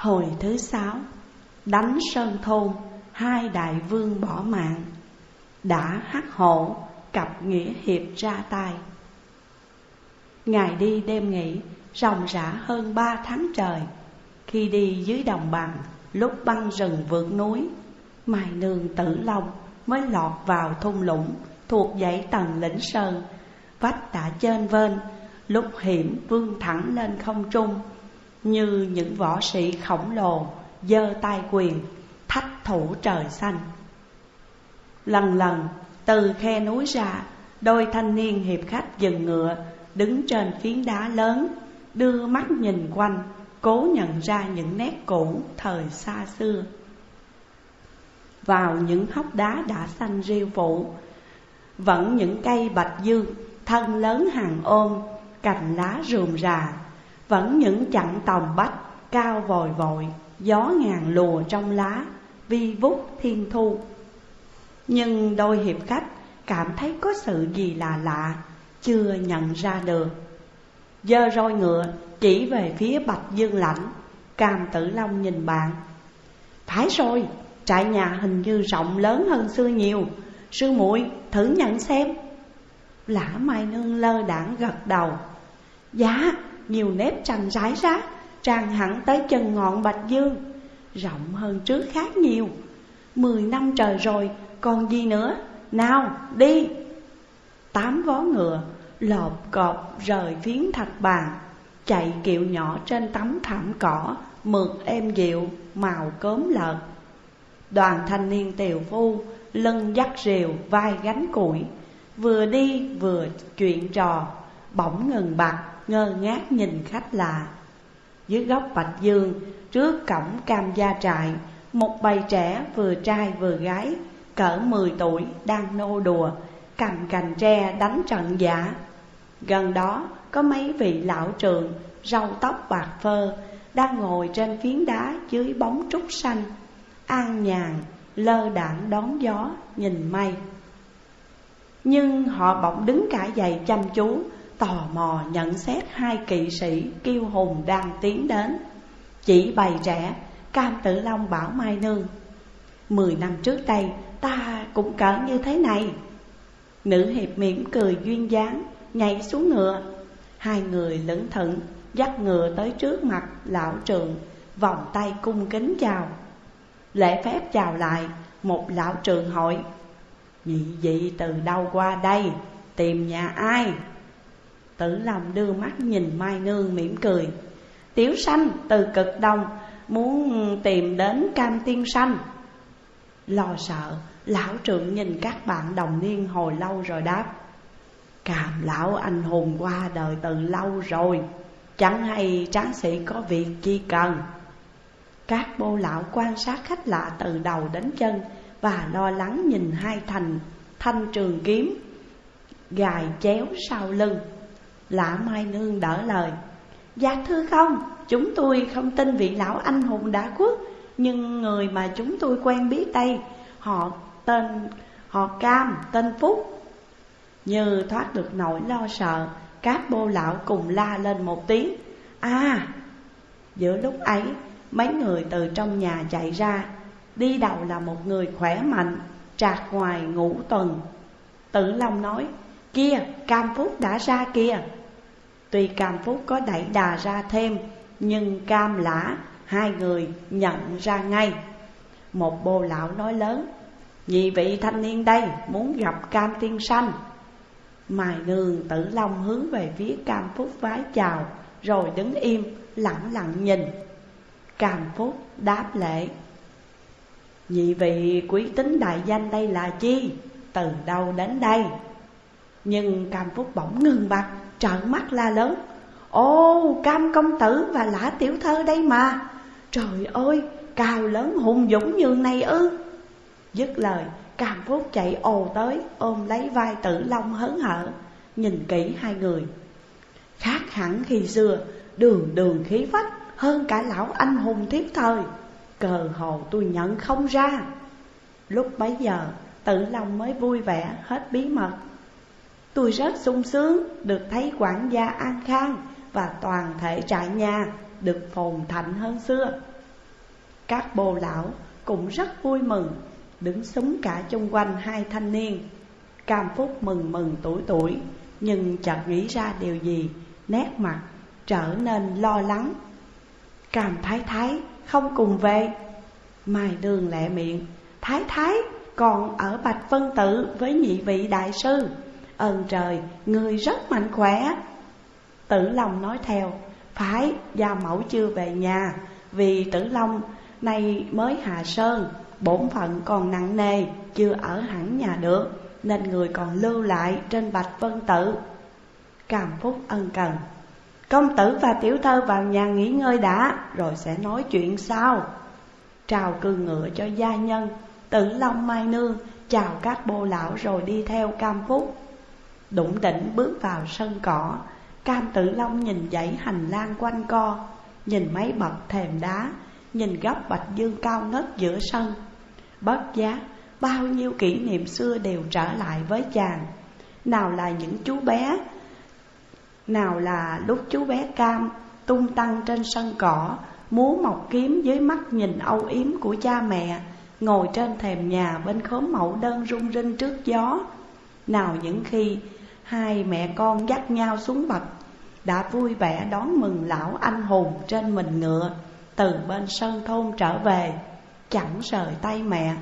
Hồi thứ 6, đánh Sơn Thôn, hai đại vương bỏ mạng. Đã Hắc Hổ, cặp nghĩa hiệp ra tay. Ngày đi đêm nghỉ, ròng rã hơn 3 tháng trời. Khi đi dưới đồng bằng, lúc băng rừng vượt núi, Mai Nương Tử Long mới lọt vào thung lũng thuộc dãy Tần Lĩnh Sơn. Vách đã chênh vênh, lúc hiểm vươn thẳng lên không trung, như những võ sĩ khổng lồ giơ tay quyền thách thủ trời xanh. Lần lần từ khe núi ra, đôi thanh niên hiệp khách dừng ngựa, đứng trên phiến đá lớn, đưa mắt nhìn quanh, cố nhận ra những nét cũ thời xa xưa. Vào những hốc đá đã xanh rêu phủ, vẫn những cây bạch dương, thân lớn hàng ôm, cành lá rườm rà. Vẫn những chặng tòng bách cao vòi vội, gió ngàn lùa trong lá, vi vút thiên thu. Nhưng đôi hiệp khách cảm thấy có sự gì lạ lạ, chưa nhận ra được. Giơ roi ngựa chỉ về phía Bạch Dương Lãnh. Cam Tử Long nhìn bạn: phải rồi, trại nhà hình như rộng lớn hơn xưa nhiều, sư muội thử nhận xem. Lã Mai Nương lơ đãng gật đầu: dạ, nhiều nếp trành rải rác, tràn hẳn tới chân ngọn Bạch Dương, rộng hơn trước khác nhiều. 10 năm trời rồi, còn gì nữa, nào đi. 8 vó ngựa lộp cộp rời phiến thạch bàn, chạy kiệu nhỏ trên tấm thảm cỏ mượt êm dịu, màu cốm lợt. Đoàn thanh niên tiều phu lưng dắt rìu, vai gánh củi, vừa đi vừa chuyện trò, bỗng ngừng bặt ngơ ngác nhìn khách lạ. Dưới góc Bạch Dương, trước cổng Cam Gia trại, một bầy trẻ vừa trai vừa gái cỡ 10 tuổi đang nô đùa, cầm cành tre đánh trận giả. Gần đó có mấy vị lão trượng, râu tóc bạc phơ, đang ngồi trên phiến đá dưới bóng trúc xanh, an nhàn lơ đãng đón gió nhìn mây. Nhưng họ bỗng đứng cả dậy chăm chú, tò mò nhận xét hai kỵ sĩ kiêu hùng đang tiến đến. Chỉ bầy trẻ, Cam Tử Long bảo Mai Nương: 10 năm trước đây ta cũng cỡ như thế này. Nữ hiệp mỉm cười duyên dáng, nhảy xuống ngựa. Hai người lững thững dắt ngựa tới trước mặt lão trượng, vòng tay cung kính chào. Lễ phép chào lại, một lão trượng hỏi: nhị vị từ đâu qua đây, tìm nhà ai? Tử Long đưa mắt nhìn Mai Nương mỉm cười: tiểu sanh từ Cực Đông, muốn tìm đến Cam tiên sanh. Lo sợ, lão trượng nhìn các bạn đồng niên hồi lâu rồi đáp: Cam lão anh hùng qua đời từ lâu rồi, chẳng hay tráng sĩ có việc chi cần. Các bô lão quan sát khách lạ từ đầu đến chân, và lo lắng nhìn hai thanh trường kiếm gài chéo sau lưng. Lã Mai Nương đỡ lời: dạ thưa không, chúng tôi không tin vị lão anh hùng đã khuất, nhưng người mà chúng tôi quen biết đây, họ Cam, tên Phúc. Như thoát được nỗi lo sợ, các bô lão cùng la lên một tiếng: à! Giữa lúc ấy, mấy người từ trong nhà chạy ra. Đi đầu là một người khỏe mạnh, trạc ngoài ngũ tuần. Tử Long nói: kia, Cam Phúc đã ra kìa. Tuy Cam Phúc có đẩy đà ra thêm, nhưng Cam Lã hai người nhận ra ngay. Một bô lão nói lớn: nhị vị thanh niên đây muốn gặp Cam tiên sanh. Mai Nương Tử Long hướng về phía Cam Phúc vái chào, rồi đứng im lặng lặng nhìn. Cam Phúc đáp lễ: nhị vị quý tính đại danh đây là chi, từ đâu đến đây? Nhưng Cam Phúc bỗng ngừng bặt, trợn mắt la lớn: ồ, Cam công tử và Lã tiểu thơ đây mà. Trời ơi, cao lớn hùng dũng như này ư? Dứt lời, Cam Phúc chạy ồ tới, ôm lấy vai Tử Long hớn hở. Nhìn kỹ hai người, khác hẳn khi xưa, đường đường khí phách, hơn cả lão anh hùng thiếp thời. Cờ hồ tôi nhận không ra. Lúc bấy giờ, Tử Long mới vui vẻ hết bí mật: tôi rất sung sướng được thấy quản gia an khang, và toàn thể trại nhà được phồn thịnh hơn xưa. Các bồ lão cũng rất vui mừng, đứng xúm cả chung quanh hai thanh niên. Cam Phúc mừng mừng tuổi, nhưng chợt nghĩ ra điều gì, nét mặt trở nên lo lắng. Cam Thái Thái không cùng về. Mai Nương lẹ miệng: Thái Thái còn ở Bạch Vân Tự với nhị vị đại sư. Ơn trời, người rất mạnh khỏe. Tử Long nói theo: Phải, gia mẫu chưa về nhà, vì Tử Long nay mới hạ sơn, bổn phận còn nặng nề, chưa ở hẳn nhà được, nên người còn lưu lại trên Bạch Vân Tự. Cam Phúc ân cần: Công tử và tiểu thơ vào nhà nghỉ ngơi đã, rồi sẽ nói chuyện sau. Trao cương ngựa cho gia nhân, Tử Long Mai Nương chào các bô lão rồi đi theo Cam Phúc. Đủng đỉnh bước vào sân cỏ, Cam Tử Long nhìn dãy hành lang quanh co, nhìn mấy bậc thềm đá, nhìn góc bạch dương cao ngất giữa sân. Bất giác bao nhiêu kỷ niệm xưa đều trở lại với chàng. Nào là những chú bé, nào là lúc chú bé Cam tung tăng trên sân cỏ, múa mọc kiếm dưới mắt nhìn âu yếm của cha mẹ, ngồi trên thềm nhà bên khóm mẫu đơn rung rinh trước gió. Nào những khi hai mẹ con dắt nhau xuống bậc, đã vui vẻ đón mừng lão anh hùng trên mình ngựa từ bên sân thôn trở về, chẳng rời tay mẹ.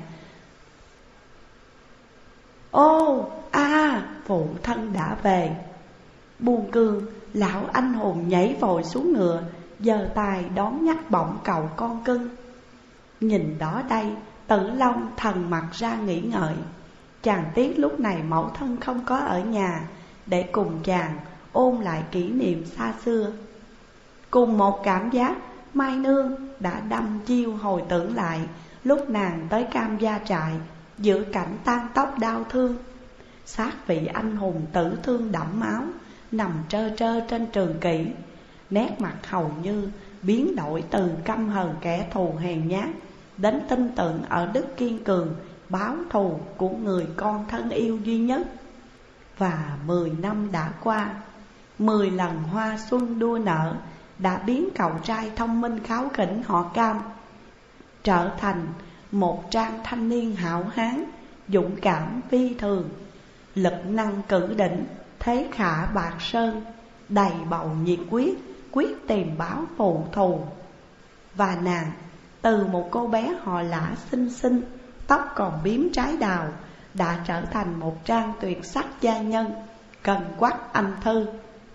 Ô phụ thân đã về. Buông cương, lão anh hùng nhảy vội xuống ngựa, giơ tay đón nhắc bổng cậu con cưng. Nhìn đó đây, Tử Long thần mặt ra nghĩ ngợi. Chàng tiếc lúc này mẫu thân không có ở nhà, để cùng chàng ôn lại kỷ niệm xa xưa. Cùng một cảm giác, Mai Nương đã đăm chiêu hồi tưởng lại lúc nàng tới Cam gia trại, giữa cảnh tan tóc đau thương. Xác vị anh hùng tử thương đẫm máu nằm trơ trơ trên trường kỷ, nét mặt hầu như biến đổi từ căm hờn kẻ thù hèn nhát đến tin tưởng ở đức kiên cường báo thù của người con thân yêu duy nhất. Và 10 năm đã qua, 10 lần hoa xuân đua nở đã biến cậu trai thông minh kháu khỉnh họ Cam trở thành một trang thanh niên hảo hán, dũng cảm phi thường, lực năng cử đỉnh, thế khả bạc sơn, đầy bầu nhiệt quyết tìm báo phụ thù. Và nàng từ một cô bé họ Lã xinh xinh, tóc còn bím trái đào, đã trở thành một trang tuyệt sắc gia nhân, cần quắc anh thư,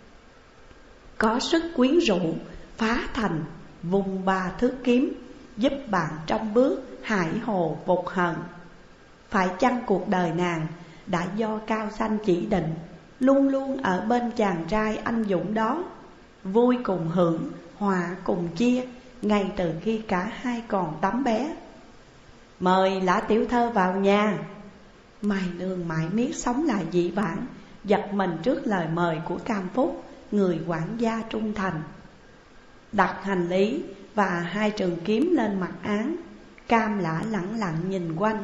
có sức quyến rũ, phá thành vùng 3 thước kiếm, giúp bạn trong bước hải hồ vụt hận. Phải chăng cuộc đời nàng đã do cao sanh chỉ định, luôn luôn ở bên chàng trai anh dũng đó, vui cùng hưởng, hòa cùng chia, ngay từ khi cả hai còn tấm bé. Mời Lã tiểu thơ vào nhà. Mai Nương mãi miết sống lại dĩ vãng, giật mình trước lời mời của Cam Phúc, người quản gia trung thành. Đặt hành lý và 2 trường kiếm lên mặt án, Cam Lã lẳng lặng nhìn quanh.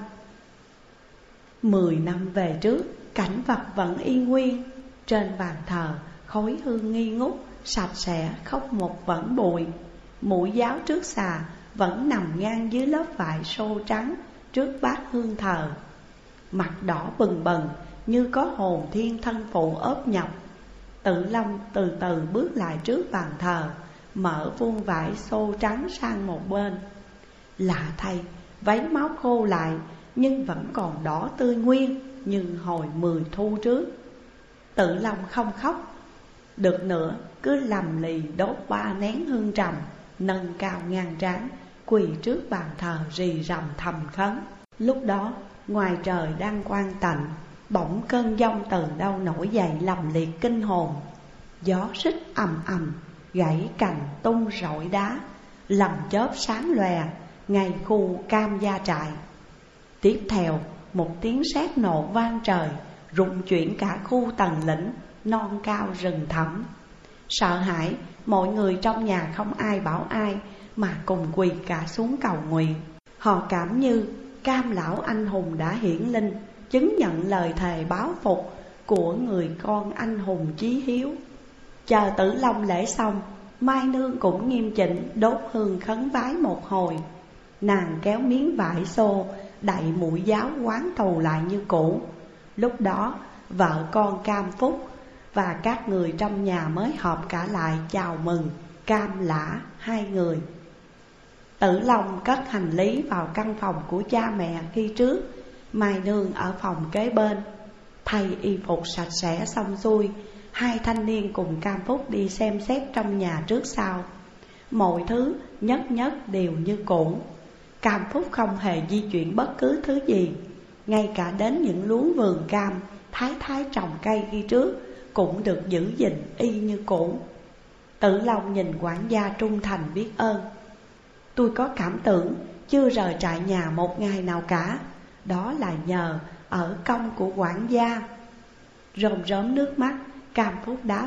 10 năm về trước, cảnh vật vẫn y nguyên. Trên bàn thờ, khói hương nghi ngút, sạch sẽ không một vẩn bụi. Mũi giáo trước xà vẫn nằm ngang dưới lớp vải xô trắng trước bát hương thờ. Mặt đỏ bừng bừng như có hồn thiên thân phụ ốp nhọc. Tử Long từ từ bước lại trước bàn thờ, mở vuông vải xô trắng sang một bên. Lạ thay, váy máu khô lại nhưng vẫn còn đỏ tươi nguyên như hồi 10 thu trước. Tử Long không khóc được nữa, cứ lầm lì đốt 3 nén hương trầm, nâng cao ngang trán, quỳ trước bàn thờ rì rầm thầm khấn. Lúc đó ngoài trời đang quang tạnh, bỗng cơn giông từ đâu nổi dậy lầm liệt kinh hồn. Gió rít ầm ầm, gãy cành tung rọi đá, lầm chớp sáng lòe ngay khu Cam gia trại. Tiếp theo một tiếng sét nổ vang trời, rung chuyển cả khu tầng lĩnh non cao rừng thẳm. Sợ hãi, mọi người trong nhà không ai bảo ai mà cùng quỳ cả xuống cầu nguyện. Họ cảm như Cam lão anh hùng đã hiển linh, chứng nhận lời thề báo phục của người con anh hùng chí hiếu. Chờ Tử Long lễ xong, Mai Nương cũng nghiêm chỉnh đốt hương khấn vái một hồi. Nàng kéo miếng vải xô đậy mũi giáo quán thù lại như cũ. Lúc đó vợ con Cam Phúc và các người trong nhà mới họp cả lại chào mừng Cam Lã hai người. Tử Long cất hành lý vào căn phòng của cha mẹ khi trước, Mai Nương ở phòng kế bên. Thay y phục sạch sẽ xong xuôi, hai thanh niên cùng Cam Phúc đi xem xét trong nhà trước sau. Mọi thứ nhất nhất đều như cũ. Cam Phúc không hề di chuyển bất cứ thứ gì, ngay cả đến những luống vườn cam thái thái trồng cây khi trước cũng được giữ gìn y như cũ. Tử Long nhìn quản gia trung thành biết ơn. Tôi có cảm tưởng chưa rời trại nhà một ngày nào cả, đó là nhờ ở công của quản gia. Rơm rớm nước mắt, Cam Phúc đáp: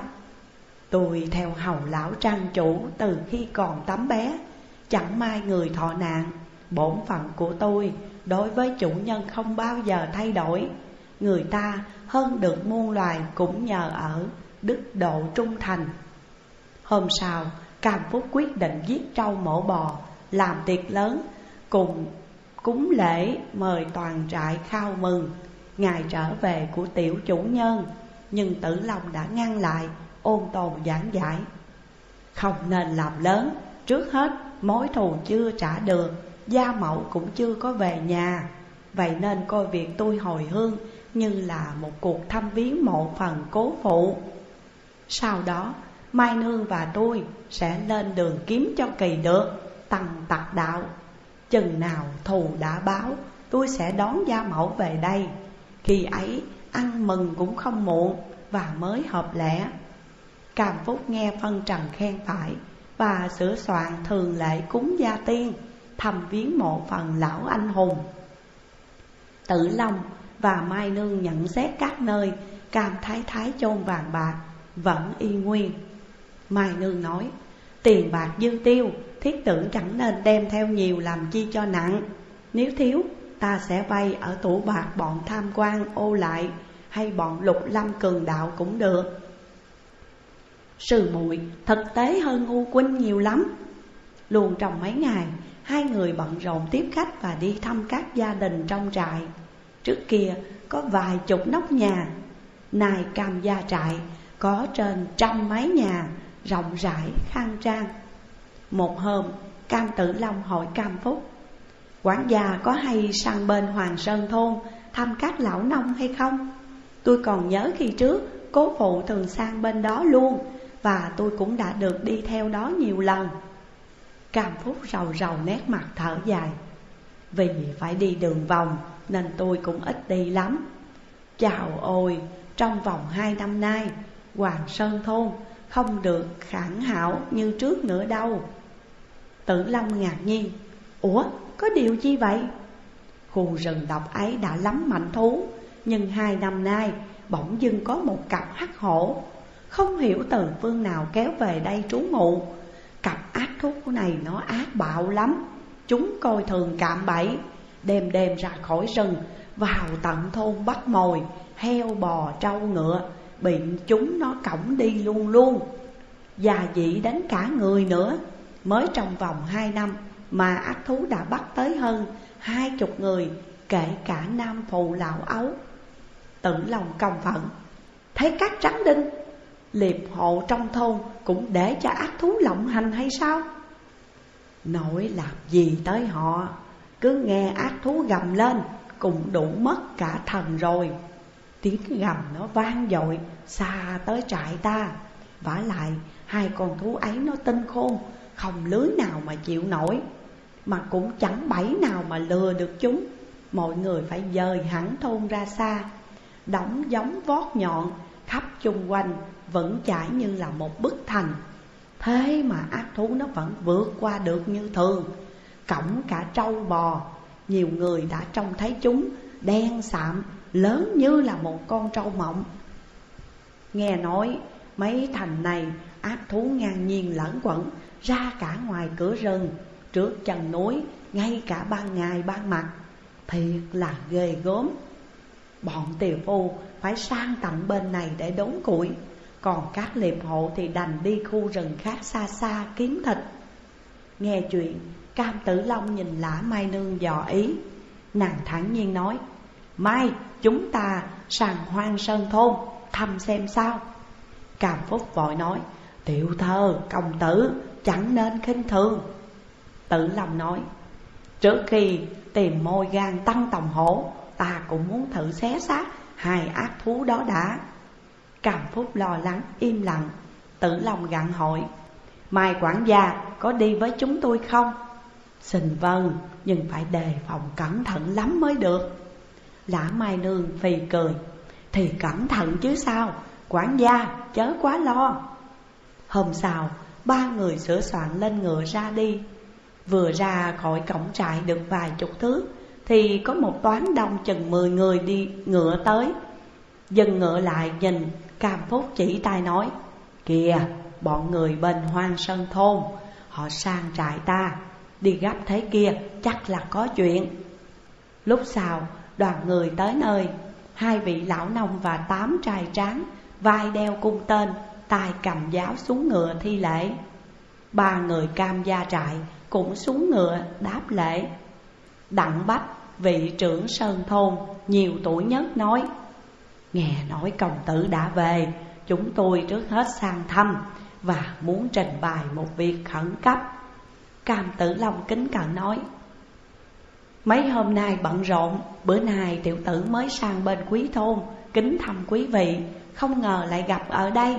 tôi theo hầu lão trang chủ từ khi còn tấm bé, chẳng may người thọ nạn. Bổn phận của tôi đối với chủ nhân không bao giờ thay đổi. Người ta hơn được muôn loài cũng nhờ ở đức độ trung thành. Hôm sau, Cam Phúc quyết định giết trâu mổ bò, làm tiệc lớn, cùng cúng lễ mời toàn trại khao mừng ngày trở về của tiểu chủ nhân. Nhưng Tử Long đã ngăn lại, ôn tồn giảng giải: không nên làm lớn. Trước hết mối thù chưa trả được, gia mẫu cũng chưa có về nhà. Vậy nên coi việc tôi hồi hương như là một cuộc thăm viếng mộ phần cố phụ. Sau đó Mai Nương và tôi sẽ lên đường kiếm cho kỳ được Tăng Tặc Đạo. Chừng nào thù đã báo, tôi sẽ đón gia mẫu về đây. Khi ấy ăn mừng cũng không muộn và mới hợp lẽ. Cam Phúc nghe phân trần khen phải và sửa soạn thường lệ cúng gia tiên, thăm viếng mộ phần lão anh hùng. Tử Long và Mai Nương nhận xét các nơi Cam Thái Thái chôn vàng bạc vẫn y nguyên. Mai Nương nói: tiền bạc dư tiêu, thiết tưởng chẳng nên đem theo nhiều làm chi cho nặng. Nếu thiếu, ta sẽ vay ở tủ bạc bọn tham quan ô lại hay bọn Lục Lâm cường đạo cũng được. Sư muội thực tế hơn ngu huynh nhiều lắm. Luôn trong mấy ngày, hai người bận rộn tiếp khách và đi thăm các gia đình trong trại. Trước kia có vài chục nóc nhà, nay Cam gia trại có trên trăm mấy nhà, rộng rãi khang trang. Một hôm, Cam Tử Long hỏi Cam Phúc: quản gia có hay sang bên Hoàng Sơn thôn thăm các lão nông hay không? Tôi còn nhớ khi trước cố phụ thường sang bên đó luôn, và tôi cũng đã được đi theo đó nhiều lần. Cam Phúc rầu rầu nét mặt thở dài: vì phải đi đường vòng nên tôi cũng ít đi lắm. Chào ôi, trong vòng 2 năm nay Hoàng Sơn thôn không được khẳng hảo như trước nữa đâu. Tử Long ngạc nhiên: ủa, có điều chi vậy? Khu rừng độc ấy đã lắm mảnh thú, nhưng 2 năm nay bỗng dưng có một cặp hắc hổ, không hiểu từ phương nào kéo về đây trú ngụ. Cặp ác thú này nó ác bạo lắm. Chúng coi thường cạm bẫy, đêm đêm ra khỏi rừng vào tận thôn bắt mồi heo bò trâu ngựa, bị chúng nó cõng đi luôn luôn. Già dị đến cả người nữa. Mới trong vòng 2 năm mà ác thú đã bắt tới hơn 20 người, kể cả nam phụ lão ấu. Tử Long công phẫn: thấy các trắng đinh liệp hộ trong thôn cũng để cho ác thú lộng hành hay sao? Nổi làm gì tới họ, cứ nghe ác thú gầm lên cũng đủ mất cả thần rồi. Tiếng gầm nó vang dội xa tới trại ta. Vả lại 2 con thú ấy nó tinh khôn, không lưới nào mà chịu nổi, mà cũng chẳng bẫy nào mà lừa được chúng. Mọi người phải dời hẳn thôn ra xa, đóng giống vót nhọn khắp chung quanh, vững chãi như là một bức thành. Thế mà ác thú nó vẫn vượt qua được như thường, cõng cả trâu bò. Nhiều người đã trông thấy chúng đen sạm, lớn như là một con trâu mộng. Nghe nói mấy thành này ác thú ngang nhiên lẫn quẩn ra cả ngoài cửa rừng, trước chân núi, ngay cả ban ngày ban mặt. Thiệt là ghê gớm. Bọn tiều phu phải sang tận bên này để đốn củi, còn các liệp hộ thì đành đi khu rừng khác xa xa kiếm thịt. Nghe chuyện Cam Tử Long nhìn Lã Mai Nương dò ý. Nàng thản nhiên nói: mai chúng ta sang Hoang Sơn thôn thăm xem sao. Cam Phúc vội nói: tiểu thơ công tử chẳng nên khinh thường. Tử Long nói: trước khi tìm môi gan Tăng Tòng Hổ, ta cũng muốn thử xé xác hai ác thú đó đã. Cam Phúc lo lắng im lặng. Tử Long gặng hỏi: Mai quản gia có đi với chúng tôi không? Xin vâng, nhưng phải đề phòng cẩn thận lắm mới được. Lã Mai Nương phì cười: thì cẩn thận chứ sao, quản gia chớ quá lo. Hôm sau, ba người sửa soạn lên ngựa ra đi. Vừa ra khỏi cổng trại được vài chục thước thì có một toán đông chừng 10 người đi ngựa tới. Dừng ngựa lại nhìn, Cam Phúc chỉ tay nói: kìa, bọn người bên Hoang Sơn thôn, họ sang trại ta, đi gấp thế kia chắc là có chuyện. Lúc sau, đoàn người tới nơi, hai vị lão nông và 8 trai tráng, vai đeo cung tên, tay cầm giáo xuống ngựa thi lễ. Ba người Cam gia trại cũng xuống ngựa đáp lễ. Đặng Bách, vị trưởng Sơn thôn nhiều tuổi nhất nói: nghe nói công tử đã về, chúng tôi trước hết sang thăm và muốn trình bày một việc khẩn cấp. Cam Tử Long kính cẩn nói: mấy hôm nay bận rộn, bữa nay tiểu tử mới sang bên quý thôn kính thăm quý vị, không ngờ lại gặp ở đây.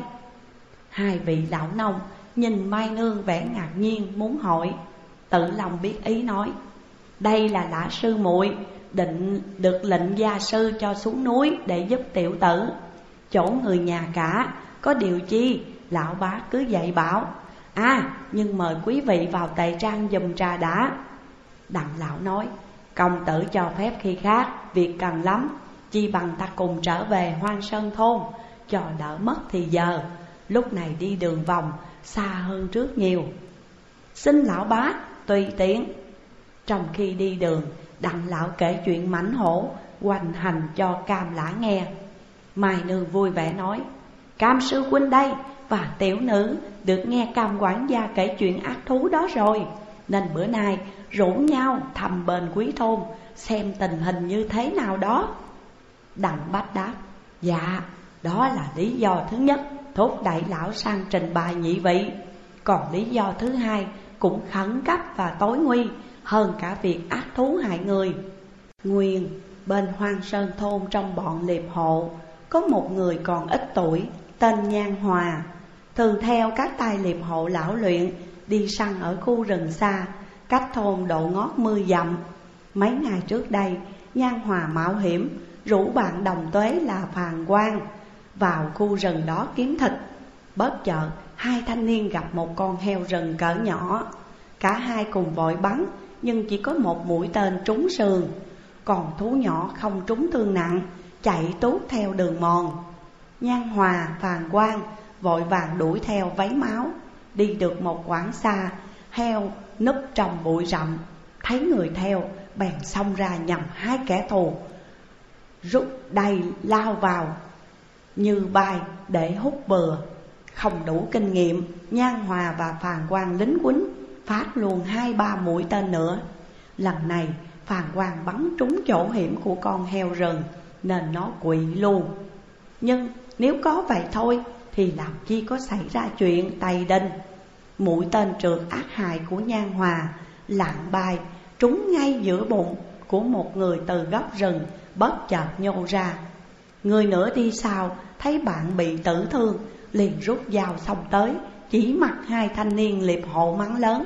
Hai vị lão nông nhìn Mai Nương vẻ ngạc nhiên muốn hỏi. Tử Long biết ý nói: đây là Lã sư muội định được lệnh gia sư cho xuống núi để giúp tiểu tử. Chỗ người nhà cả, có điều chi lão bá cứ dạy bảo. Nhưng mời quý vị vào tề trang giùm trà đã. Đặng lão nói: công tử cho phép khi khác, việc cần lắm, chi bằng ta cùng trở về Hoang Sơn thôn, cho đỡ mất thì giờ. Lúc này đi đường vòng xa hơn trước nhiều. Xin lão bá tùy tiện. Trong khi đi đường, Đặng lão kể chuyện mãnh hổ hoành hành cho Cam Lã nghe. Mai Nương vui vẻ nói: Cam sư huynh đây và tiểu nữ được nghe Cam quản gia kể chuyện ác thú đó rồi, nên bữa nay rủ nhau thăm bên quý thôn xem tình hình như thế nào đó. Đặng Bách đáp: dạ, đó là lý do thứ nhất thúc đẩy lão sang trình bày nhị vị. Còn lý do thứ hai cũng khẩn cấp và tối nguy hơn cả việc ác thú hại người. Nguyên bên Hoang Sơn thôn, trong bọn liệp hộ có một người còn ít tuổi tên Nhan Hòa, thường theo các tay liệp hộ lão luyện đi săn ở khu rừng xa, cách thôn độ ngót 10 dặm. Mấy ngày trước đây, Nhan Hòa mạo hiểm rủ bạn đồng tuế là Phàn Quang vào khu rừng đó kiếm thịt. Bất chợt hai thanh niên gặp một con heo rừng cỡ nhỏ. Cả hai cùng vội bắn, nhưng chỉ có một mũi tên trúng sườn, còn thú nhỏ không trúng thương nặng, chạy tuốt theo đường mòn. Nhan Hòa, Phàn Quang vội vàng đuổi theo váy máu. Đi được một quãng xa, heo núp trong bụi rậm, thấy người theo bèn xông ra nhằm hai kẻ thù, rút đầy lao vào như bay để hút bừa. Không đủ kinh nghiệm, Nhan Hòa và Phàn Quang lính quýnh phát luôn 2-3 mũi tên nữa. Lần này Phàn Quang bắn trúng chỗ hiểm của con heo rừng nên nó quỵ luôn. Nhưng nếu có vậy thôi thì làm chi có xảy ra chuyện Tây Đinh. Mũi tên trượt ác hại của Nhan Hòa lạng bay trúng ngay giữa bụng của một người từ góc rừng bất chợt nhô ra. Người nữa đi sau thấy bạn bị tử thương, liền rút dao xông tới, chỉ mặt hai thanh niên liệp hộ mắng lớn: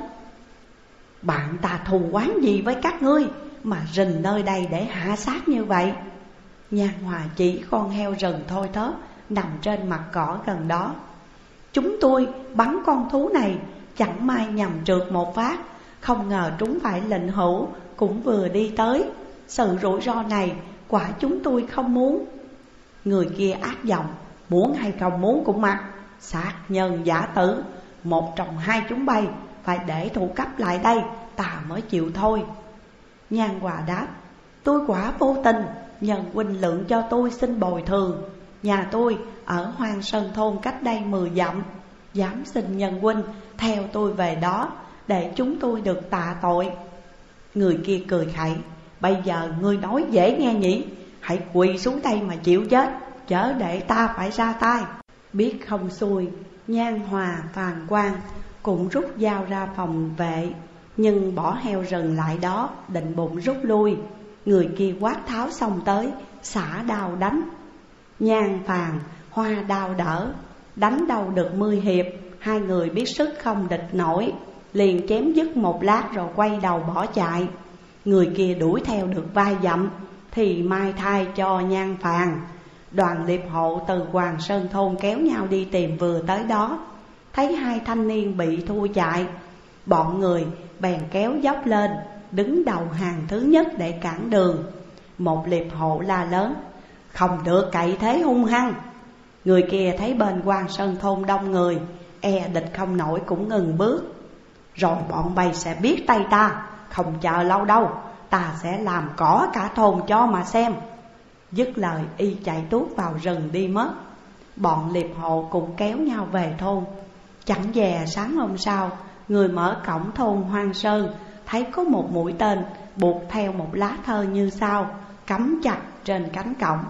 bạn ta thù oán gì với các ngươi mà rình nơi đây để hạ sát như vậy? Nhan Hòa chỉ con heo rừng thôi thóp nằm trên mặt cỏ gần đó: chúng tôi bắn con thú này chẳng may nhầm trượt một phát, không ngờ trúng phải lệnh hữu cũng vừa đi tới. Sự rủi ro này quả chúng tôi không muốn. Người kia ác giọng: muốn hay không muốn cũng mặc, sát nhân giả tử, một trong hai chúng bay, phải để thủ cấp lại đây ta mới chịu thôi. Nhan Hòa đáp: tôi quả vô tình, nhân huynh lượng cho tôi xin bồi thường. Nhà tôi ở Hoang Sơn thôn cách đây 10 dặm, dám xin nhân huynh theo tôi về đó để chúng tôi được tạ tội. Người kia cười khẩy: Bây giờ ngươi nói dễ nghe nhỉ? Hãy quỳ xuống đây mà chịu chết, chớ để ta phải ra tay. Biết không xuôi, Nhan Hòa, Phàn Quang cũng rút dao ra phòng vệ, nhưng bỏ heo rừng lại đó, định bụng rút lui. Người kia quát tháo xông tới, xả đao đánh. Nhan, Phàn, Hoa đao đỡ, đánh đâu được 10 hiệp, hai người biết sức không địch nổi, liền chém dứt một lát rồi quay đầu bỏ chạy. Người kia đuổi theo được vài dặm thì mai thai cho Nhan, Phàn. Đoàn liệp hộ từ Hoàng Sơn thôn kéo nhau đi tìm, vừa tới đó thấy hai thanh niên bị thua chạy, bọn người bèn kéo dốc lên, đứng đầu hàng thứ nhất để cản đường. Một liệp hộ la lớn: Không được cậy thế hung hăng. Người kia thấy bên Hoàng Sơn thôn đông người, e địch không nổi cũng ngừng bước. Rồi bọn bay sẽ biết tay ta, không chờ lâu đâu, ta sẽ làm cỏ cả thôn cho mà xem. Dứt lời y chạy tuốt vào rừng đi mất. Bọn liệp hộ cũng kéo nhau về thôn. Chẳng dè sáng hôm sau, người mở cổng thôn Hoang Sơn thấy có một mũi tên buộc theo một lá thơ như sau, cắm chặt trên cánh cổng: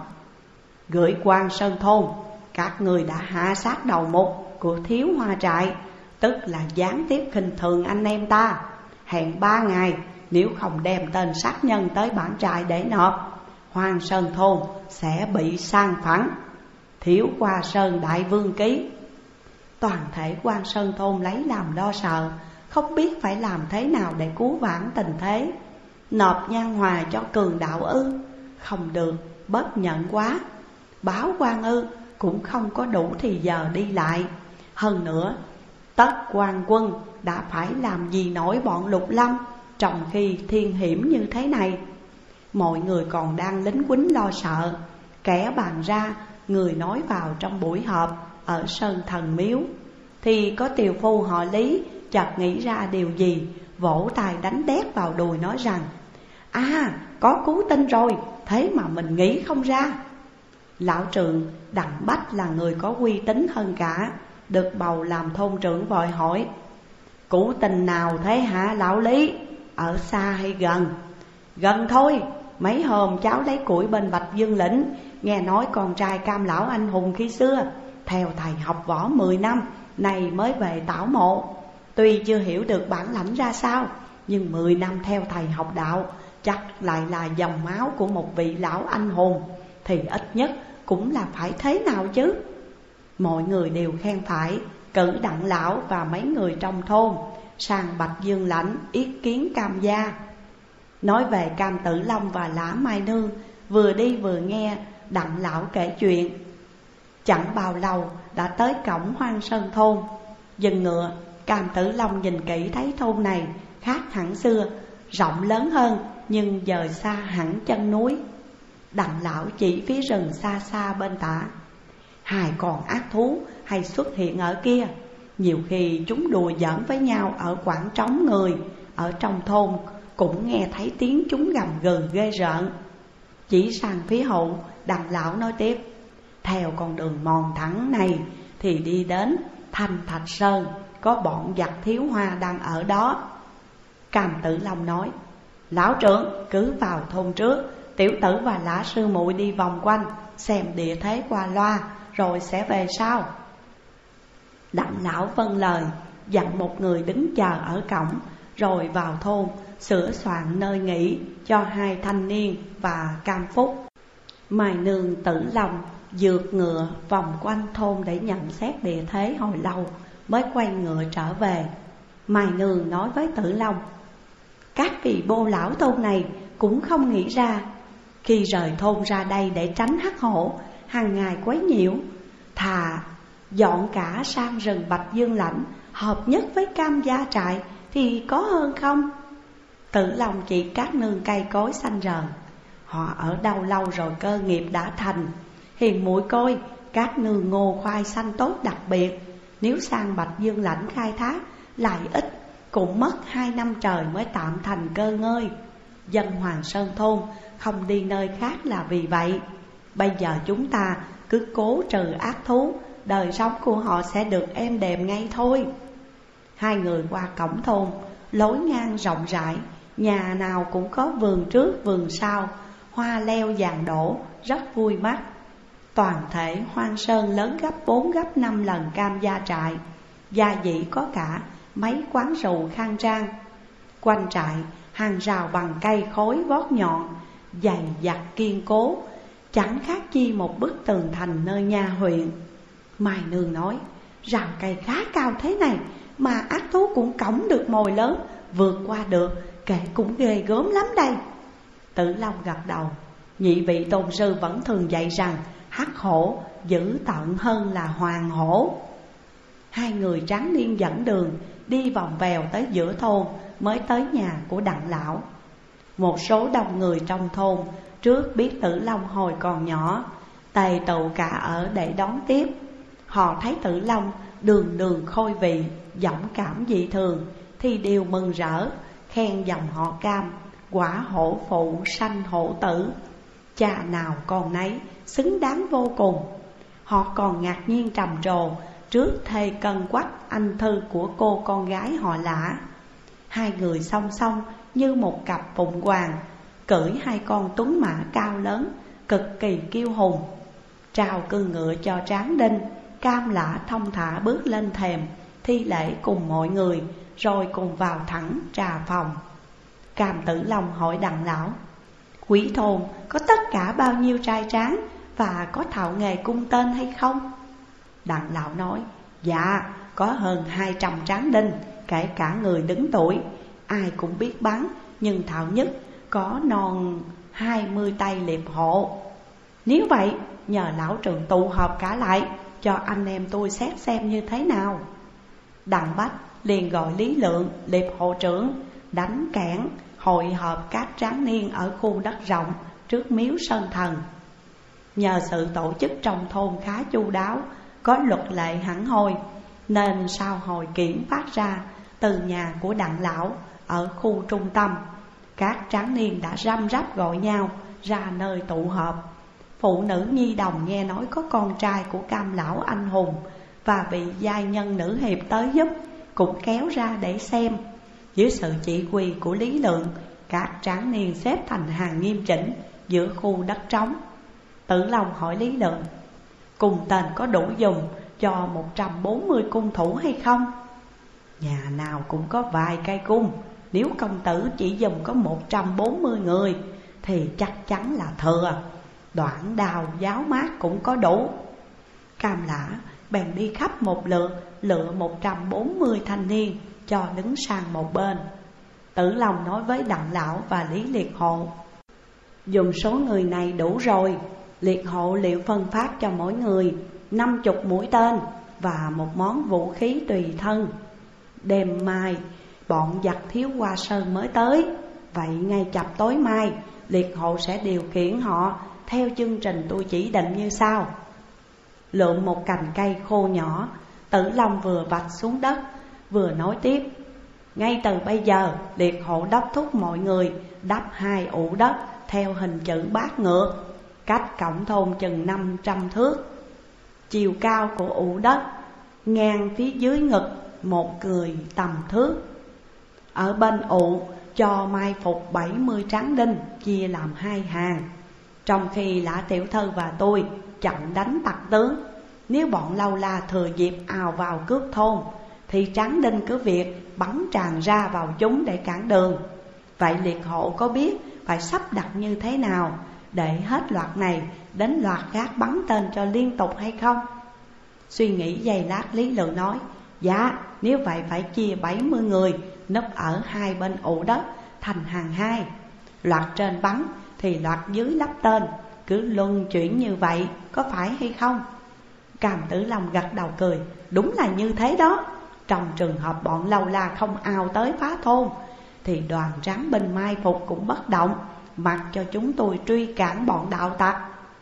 Gửi Hoang Sơn thôn, các người đã hạ sát đầu mục của Thiếu Hoa trại, tức là gián tiếp khinh thường anh em ta. Hẹn 3 ngày, nếu không đem tên sát nhân tới bản trại để nộp, Hoang Sơn thôn sẽ bị san phẳng. Thiếu Hoa Sơn đại vương ký. Toàn thể Hoang Sơn thôn lấy làm lo sợ, không biết phải làm thế nào để cứu vãn tình thế. Nộp Nhan Hòa cho Cường đạo ư? Không được, bất nhận quá. Báo quan ư? Cũng không có đủ thì giờ đi lại. Hơn nữa, tất quan quân đã phải làm gì nổi bọn Lục Lâm trong khi thiên hiểm như thế này. Mọi người còn đang lính quýnh lo sợ. Kẻ bàn ra, người nói vào trong buổi họp ở Sơn Thần Miếu. Thì có tiều phu họ Lý chợt nghĩ ra điều gì, vỗ tay đánh đét vào đùi nói rằng: có cứu tinh rồi, thế mà mình nghĩ không ra. Lão trưởng Đặng Bách là người có uy tín hơn cả, được bầu làm thôn trưởng, vội hỏi: Cứu tinh nào thế hả lão Lý? Ở xa hay gần? Gần thôi, mấy hôm cháu lấy củi bên Bạch Dương lĩnh, nghe nói con trai Cam lão anh hùng khi xưa theo thầy học võ 10 năm, này mới về tảo mộ. Tuy chưa hiểu được bản lãnh ra sao, nhưng 10 năm theo thầy học đạo, chắc lại là dòng máu của một vị lão anh hùng, thì ít nhất cũng là phải thế nào chứ. Mọi người đều khen phải, cử Đặng lão và mấy người trong thôn sang Bạch Dương lãnh yết kiến Cam gia. Nói về Cam Tử Long và Lã Mai Nương, vừa đi vừa nghe Đặng lão kể chuyện. Chẳng bao lâu đã tới cổng Hoang Sơn thôn. Dừng ngựa, Cam Tử Long nhìn kỹ thấy thôn này khác hẳn xưa, rộng lớn hơn nhưng dời xa hẳn chân núi. Đặng lão chỉ phía rừng xa xa bên tả: Hai con ác thú hay xuất hiện ở kia, nhiều khi chúng đùa giỡn với nhau ở quảng trống người. Ở trong thôn cũng nghe thấy tiếng chúng gầm gừ ghê rợn. Chỉ sang phía hậu, Đặng lão nói tiếp: Theo con đường mòn thẳng này thì đi đến Thanh Thạch Sơn, có bọn giặc Thiếu Hoa đang ở đó. Cam Tử Long nói: Lão trưởng cứ vào thôn trước, tiểu tử và Lã sư muội đi vòng quanh xem địa thế qua loa, rồi sẽ về sau. Đặng lão vâng lời, dặn một người đứng chờ ở cổng, rồi vào thôn sửa soạn nơi nghỉ cho hai thanh niên và Cam Phúc. Mai Nương, Tử Long dượt ngựa vòng quanh thôn để nhận xét địa thế hồi lâu, mới quay ngựa trở về. Mai Nương nói với Tử Long: Các vị bô lão thôn này cũng không nghĩ ra, khi rời thôn ra đây để tránh hắc hổ hàng ngày quấy nhiễu, thà dọn cả sang rừng Bạch Dương lãnh, hợp nhất với Cam gia trại thì có hơn không? Tử Long chỉ các nương cây cối xanh rờn. Họ ở đâu lâu rồi cơ nghiệp đã thành. Hiền muội coi, các nương ngô khoai xanh tốt đặc biệt, nếu sang Bạch Dương lãnh khai thác lại ít, cũng mất 2 năm trời mới tạm thành cơ ngơi. Dân Hoàng Sơn thôn không đi nơi khác là vì vậy. Bây giờ chúng ta cứ cố trừ ác thú, đời sống của họ sẽ được êm đềm ngay thôi. Hai người qua cổng thôn, lối ngang rộng rãi, nhà nào cũng có vườn trước vườn sau, hoa leo vàng đổ rất vui mắt. Toàn thể hoang sơn lớn gấp 4 gấp 5 lần Cam gia trại. Gia vị có cả mấy quán rượu khang trang. Quanh trại hàng rào bằng cây khối vót nhọn, dày dặt kiên cố, chẳng khác chi một bức tường thành nơi nha huyện. Mai Nương nói, rào cây khá cao thế này mà ác thú cũng cõng được mồi lớn, vượt qua được, kể cũng ghê gớm lắm đây. Tử Long gật đầu, nhị vị tôn sư vẫn thường dạy rằng hắc hổ dữ tợn hơn là hoàng hổ. Hai người tráng niên dẫn đường, đi vòng vèo tới giữa thôn mới tới nhà của Đặng lão. Một số đông người trong thôn trước biết Tử Long hồi còn nhỏ, tề tụ cả ở để đón tiếp. Họ thấy Tử Long đường đường khôi vị, giọng cảm dị thường thì đều mừng rỡ, khen dòng họ Cam quả hổ phụ sanh hổ tử, cha nào con nấy xứng đáng vô cùng. Họ còn ngạc nhiên trầm trồ trước thê cân quắc anh thư của cô con gái họ Lã. Hai người song song như một cặp phụng hoàng, cưỡi hai con tuấn mã cao lớn, cực kỳ kiêu hùng. Trao cương ngựa cho Tráng Đinh, Cam Lã thông thả bước lên thềm, thi lễ cùng mọi người, rồi cùng vào thẳng trà phòng. Cam Tử Long hỏi Đặng lão, quý thôn có tất cả bao nhiêu trai tráng và có thạo nghề cung tên hay không? Đặng lão nói, dạ, có hơn 200 tráng đinh, kể cả người đứng tuổi. Ai cũng biết bắn, nhưng thạo nhất có non 20 tay liệp hộ. Nếu vậy, nhờ lão trưởng tụ họp cả lại, cho anh em tôi xét xem như thế nào. Đặng Bách liền gọi Lý Lượng, liệp hộ trưởng, đánh kẽn, hội họp các tráng niên ở khu đất rộng trước miếu Sơn Thần. Nhờ sự tổ chức trong thôn khá chu đáo, có luật lệ hẳn hoi, nên sau hồi kiểm phát ra từ nhà của Đặng lão ở khu trung tâm, các tráng niên đã răm rắp gọi nhau ra nơi tụ họp. Phụ nữ nhi đồng nghe nói có con trai của Cam lão anh hùng và bị giai nhân nữ hiệp tới giúp, cũng kéo ra để xem. Dưới sự chỉ huy của Lý Lượng, các tráng niên xếp thành hàng nghiêm chỉnh giữa khu đất trống. Tử Long hỏi Lý Lượng, cung tên có đủ dùng cho 140 cung thủ hay không? Nhà nào cũng có vài cây cung, nếu công tử chỉ dùng có 140 người thì chắc chắn là thừa. Đoạn đào giáo mát cũng có đủ. Cam Lã bèn đi khắp một lượt, lựa 140 thanh niên cho đứng sang một bên. Tử Long nói với Đặng lão và Lý Liệt Hộ, dùng số người này đủ rồi. Liệt Hộ liệu phân phát cho mỗi người 50 mũi tên và một món vũ khí tùy thân. Đêm mai bọn giặc thiếu Hoa Sơn mới tới, vậy ngay chập tối mai Liệt Hộ sẽ điều khiển họ theo chương trình tôi chỉ định như sau. Lượm một cành cây khô nhỏ, Tử Long vừa vạch xuống đất vừa nói tiếp, ngay từ bây giờ Liệt Hộ đốc thúc mọi người đắp 2 ụ đất theo hình chữ bát ngược, cách cổng thôn chừng 500 thước. Chiều cao của ụ đất ngang phía dưới ngực một người tầm thước. Ở bên ụ cho mai phục 70 tráng đinh chia làm 2 hàng. Trong khi Lã tiểu thư và tôi chặn đánh tặc tướng, nếu bọn lâu la thừa dịp ào vào cướp thôn thì tráng đinh cứ việc bắn tràn ra vào chúng để cản đường. Vậy Liệt Hộ có biết phải sắp đặt như thế nào để hết loạt này đến loạt khác bắn tên cho liên tục hay không? Suy nghĩ giây lát, Lý Lượng nói, dạ, nếu vậy phải chia 70 người núp ở hai bên ụ đất thành hàng 2. Loạt trên bắn thì loạt dưới lắp tên, cứ luân chuyển như vậy, có phải hay không? Cam Tử Long gật đầu cười, đúng là như thế đó. Trong trường hợp bọn lâu la không ào tới phá thôn thì đoàn tráng binh mai phục cũng bất động, mặc cho chúng tôi truy cản bọn đạo tặc.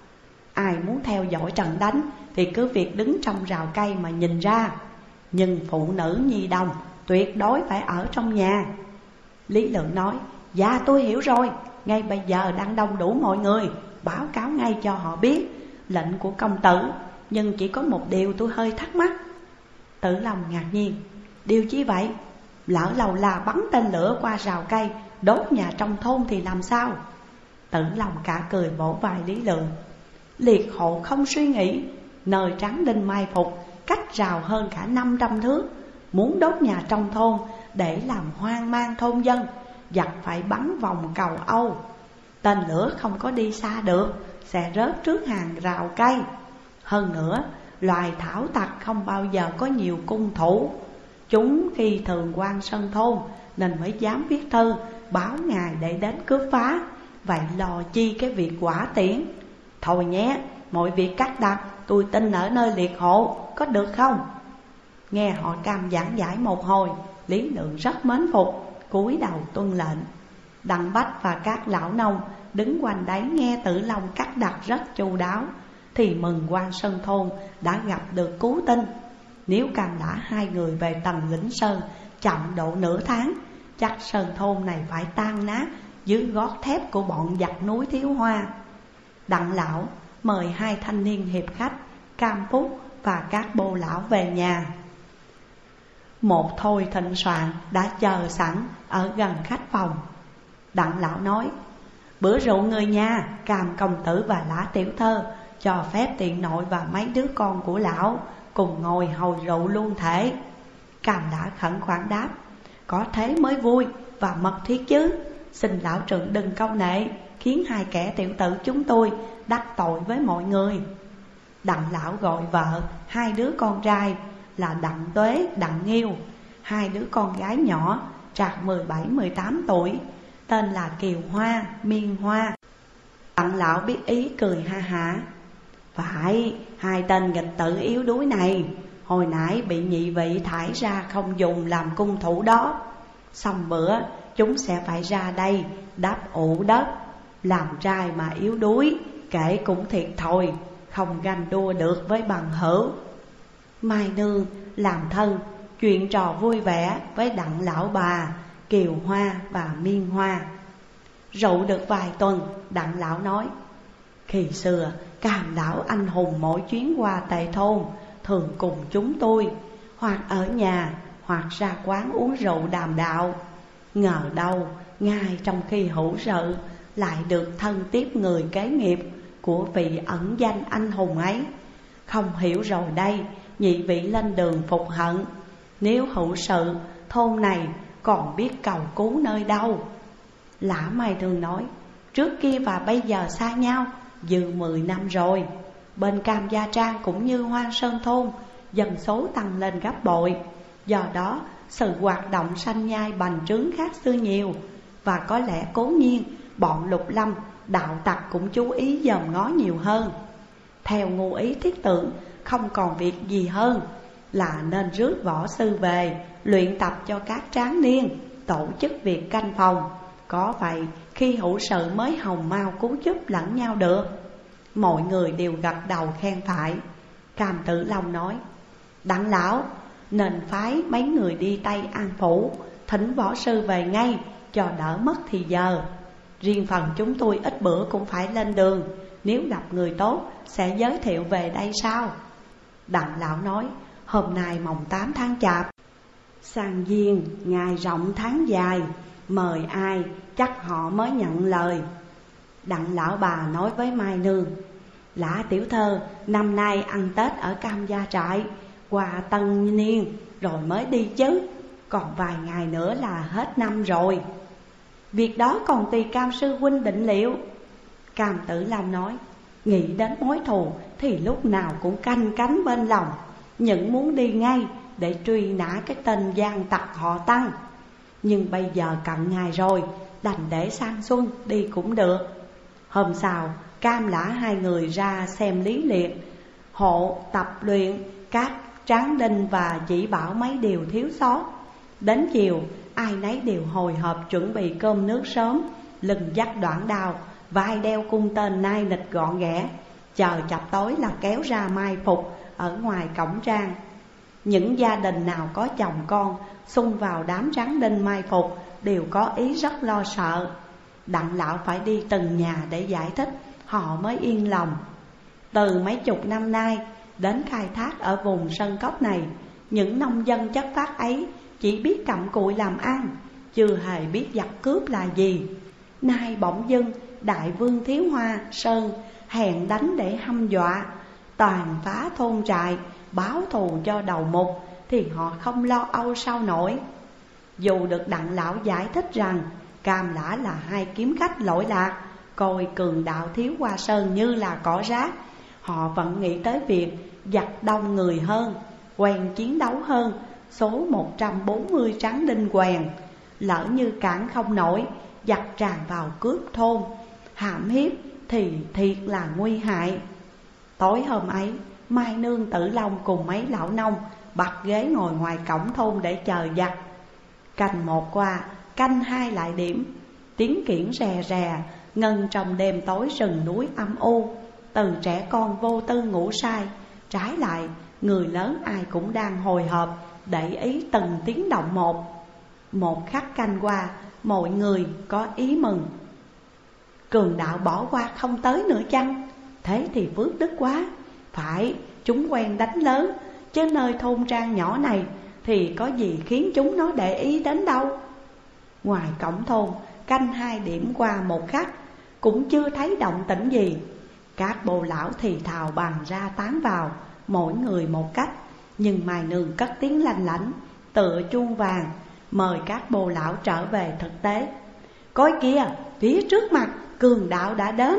Ai muốn theo dõi trận đánh thì cứ việc đứng trong rào cây mà nhìn ra, nhưng phụ nữ nhi đồng tuyệt đối phải ở trong nhà. Lý Lượng nói, dạ tôi hiểu rồi, ngay bây giờ đang đông đủ mọi người, báo cáo ngay cho họ biết lệnh của công tử. Nhưng chỉ có một điều tôi hơi thắc mắc. Tử Long ngạc nhiên, Điều chi vậy? Lỡ lầu là bắn tên lửa qua rào cây, đốt nhà trong thôn thì làm sao? Tử Long cả cười vỗ vai Lý Lượng. Liệt hộ không suy nghĩ, nơi Tráng Đinh mai phục cách rào hơn cả 500 thước. Muốn đốt nhà trong thôn để làm hoang mang thôn dân, giặc phải bắn vòng cầu Âu. Tên lửa không có đi xa được, sẽ rớt trước hàng rào cây. Hơn nữa, loài thảo tặc không bao giờ có nhiều cung thủ. Chúng khi thường quan sân thôn nên mới dám viết thư báo ngài để đến cướp phá. Vậy lò chi cái việc quả tiễn. Thôi nhé, mọi việc cắt đặt tôi tin ở nơi liệt hộ, có được không? Nghe họ Cam giảng giải một hồi, Lý Lượng rất mến phục, cúi đầu tuân lệnh. Đặng Bách và các lão nông đứng quanh đấy nghe Tử Long cắt đặt rất chu đáo, thì mừng quan Sơn thôn đã gặp được cứu tinh. Nếu Cam đã hai người về Tần Lĩnh Sơn chậm độ nửa tháng, chắc Sơn thôn này phải tan nát dưới gót thép của bọn giặc núi Thiếu Hoa. Đặng lão mời hai thanh niên hiệp khách Cam Phúc và các bô lão về nhà. Một thôi thịnh soạn đã chờ sẵn ở gần khách phòng. Đặng lão nói: bữa rượu người nhà, Cam công tử và Lã tiểu thơ cho phép tiện nội và mấy đứa con của lão cùng ngồi hầu rượu luôn thể. Cam đã khẩn khoản đáp: có thế mới vui và mật thiết chứ. Xin lão trưởng đừng câu nệ, khiến hai kẻ tiểu tử chúng tôi đắc tội với mọi người. Đặng lão gọi vợ hai đứa con trai là Đặng Tuế, Đặng Nghiêu, hai đứa con gái nhỏ trạc 17-18 tuổi, tên là Kiều Hoa, Miên Hoa. Đặng lão biết ý cười ha hả: phải, hai tên nghịch tử yếu đuối này hồi nãy bị nhị vị thải ra không dùng làm cung thủ đó. Xong bữa chúng sẽ phải ra đây đáp ụ đất. Làm trai mà yếu đuối, kể cũng thiệt thôi, không ganh đua được với bằng hữu. Mai nương làm thân chuyện trò vui vẻ với Đặng lão bà, Kiều Hoa và Miên Hoa. Rượu được vài tuần, Đặng lão nói: khi xưa Cam lão anh hùng mỗi chuyến qua Tề thôn thường cùng chúng tôi hoặc ở nhà hoặc ra quán uống rượu đàm đạo. Ngờ đâu ngay trong khi hữu sự lại được thân tiếp người kế nghiệp của vị ẩn danh anh hùng ấy. Không hiểu rồi đây, nhị vị lên đường phục hận. Nếu hữu sự, thôn này còn biết cầu cứu nơi đâu? Lã Mai thường nói: trước kia và bây giờ xa nhau dư 10 năm rồi. Bên Cam Gia Trang cũng như Hoang Sơn thôn, dân số tăng lên gấp bội. Do đó sự hoạt động sanh nhai bành trướng khác xưa nhiều. Và có lẽ cố nhiên bọn Lục Lâm, đạo tặc cũng chú ý dòm ngó nhiều hơn. Theo ngu ý thiết tưởng, không còn việc gì hơn là nên rước võ sư về luyện tập cho các tráng niên, tổ chức việc canh phòng. Có vậy khi hữu sự mới hồng mau cứu giúp lẫn nhau được. Mọi người đều gật đầu khen phải. Cam Tử Long nói: Đặng lão nên phái mấy người đi Tây An Phủ thỉnh võ sư về ngay cho đỡ mất thì giờ. Riêng phần chúng tôi ít bữa cũng phải lên đường, nếu gặp người tốt sẽ giới thiệu về đây sau. Đặng lão nói: hôm nay mồng 8 tháng Chạp, sang Giêng ngày rộng tháng dài, mời ai chắc họ mới nhận lời. Đặng lão bà nói với Mai nương: Lã tiểu thơ năm nay ăn Tết ở Cam Gia trại, qua Tân Niên rồi mới đi chứ, còn vài ngày nữa là hết năm rồi. Việc đó còn tùy Cam sư huynh định liệu. Cam Tử Long nói: nghĩ đến mối thù thì lúc nào cũng canh cánh bên lòng, những muốn đi ngay để truy nã cái tên gian tặc họ Tăng. Nhưng bây giờ cận ngày rồi, đành để sang xuân đi cũng được. Hôm sau Cam Lã hai người ra xem lý liệt, hộ tập luyện các tráng đinh và chỉ bảo mấy điều thiếu sót. Đến chiều ai nấy đều hồi hộp chuẩn bị cơm nước sớm, lưng dắt đoạn đao, vai đeo cung tên nai nịch gọn ghẽ, chờ chập tối là kéo ra mai phục ở ngoài cổng trang. Những gia đình nào có chồng con xung vào đám tráng đinh mai phục đều có ý rất lo sợ. Đặng lão phải đi từng nhà để giải thích, họ mới yên lòng. Từ mấy chục năm nay đến khai thác ở vùng sân cốc này, Những nông dân chất phác ấy chỉ biết cặm cụi làm ăn, chưa hề biết giặc cướp là gì. Nay bỗng dưng đại vương Thiếu Hoa Sơn hẹn đánh để hăm dọa, toàn phá thôn trại, báo thù cho đầu mục, thì họ không lo âu sao nổi. Dù được Đặng lão giải thích rằng Cam Lã là hai kiếm khách lỗi lạc, coi cường đạo Thiếu Hoa Sơn như là cỏ rác, họ vẫn nghĩ tới việc giặc đông người hơn, quen chiến đấu hơn số 140 tráng đinh quèn. Lỡ như cản không nổi, giặc tràn vào cướp thôn, hãm hiếp thì thiệt là nguy hại. Tối hôm ấy, Mai Nương, Tử Long cùng mấy lão nông bặt ghế ngồi ngoài cổng thôn để chờ giặc. Canh một qua, canh hai lại điểm, tiếng kiển rè rè ngân trong đêm tối rừng núi âm u. Từ trẻ con vô tư ngủ say, trái lại người lớn ai cũng đang hồi hộp để ý từng tiếng động một. Một khắc canh qua, mọi người có ý mừng. Cường đạo bỏ qua không tới nữa chăng? Thế thì phước đức quá. Phải, chúng quen đánh lớn, chứ nơi thôn trang nhỏ này thì có gì khiến chúng nó để ý đến đâu. Ngoài cổng thôn, canh hai điểm qua một khắc, cũng chưa thấy động tĩnh gì. Các bồ lão thì thào bàn ra tán vào, mỗi người một cách. Nhưng Mai Nương cất tiếng lanh lảnh, tựa chuông vàng, mời các bồ lão trở về thực tế. Coi kìa, phía trước mặt cường đạo đã đến.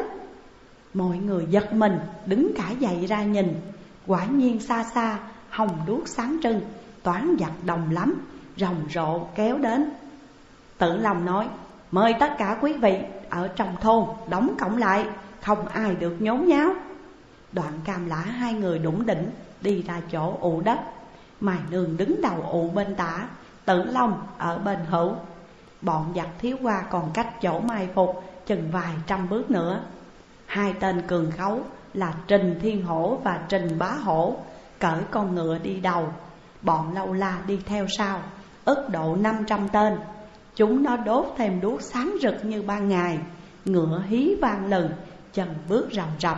Mọi người giật mình, đứng cả dậy ra nhìn. Quả nhiên xa xa, hồng đuốc sáng trưng, toán giặc đồng lắm, rầm rộ kéo đến. Tử Long nói, mời tất cả quý vị ở trong thôn đóng cổng lại, không ai được nhốn nháo. Đoạn Cam Lã hai người đủng đỉnh đi ra chỗ ụ đất. Mai Nương đứng đầu ụ bên tả, Tử Long ở bên hữu. Bọn giặc Thiếu Hoa còn cách chỗ mai phục chừng vài trăm bước nữa. Hai tên cường khấu là Trình Thiên Hổ và Trình Bá Hổ cởi con ngựa đi đầu, bọn Lâu La đi theo sau, ức độ 500 tên. Chúng nó đốt thêm đuốc sáng rực như ban ngày, ngựa hí vang lừng, chân bước rầm rập.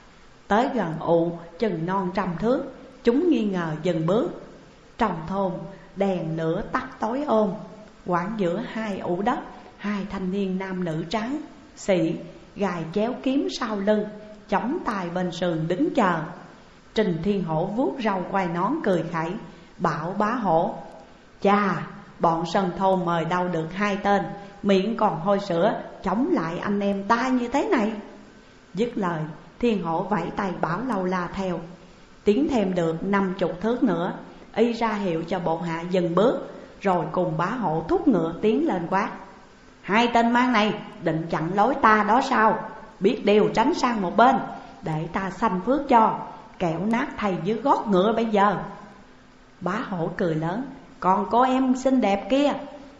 Tới gần ụ chừng non trăm thước, chúng nghi ngờ dừng bước. Trong thôn đèn lửa tắt tối ôm, quảng giữa hai ụ đất, hai thanh niên nam nữ trắng xị, gài chéo kiếm sau lưng, chống tay bên sườn đứng chờ. Trình Thiên Hổ vuốt râu quai nón cười khẩy, bảo Bá Hổ, chà, bọn sân thôn mời đâu được hai tên, miệng còn hôi sữa, chống lại anh em ta như thế này. Dứt lời, Thiên Hổ vẫy tay bảo Lâu La theo. Tiến thêm được 50 thước nữa, y ra hiệu cho bộ hạ dừng bước, rồi cùng Bá Hổ thúc ngựa tiến lên quát, hai tên mang này định chặn lối ta đó sao? Biết điều tránh sang một bên, để ta sanh phước cho, kẻo nát thầy dưới gót ngựa bây giờ. Bá Hổ cười lớn, còn cô em xinh đẹp kia,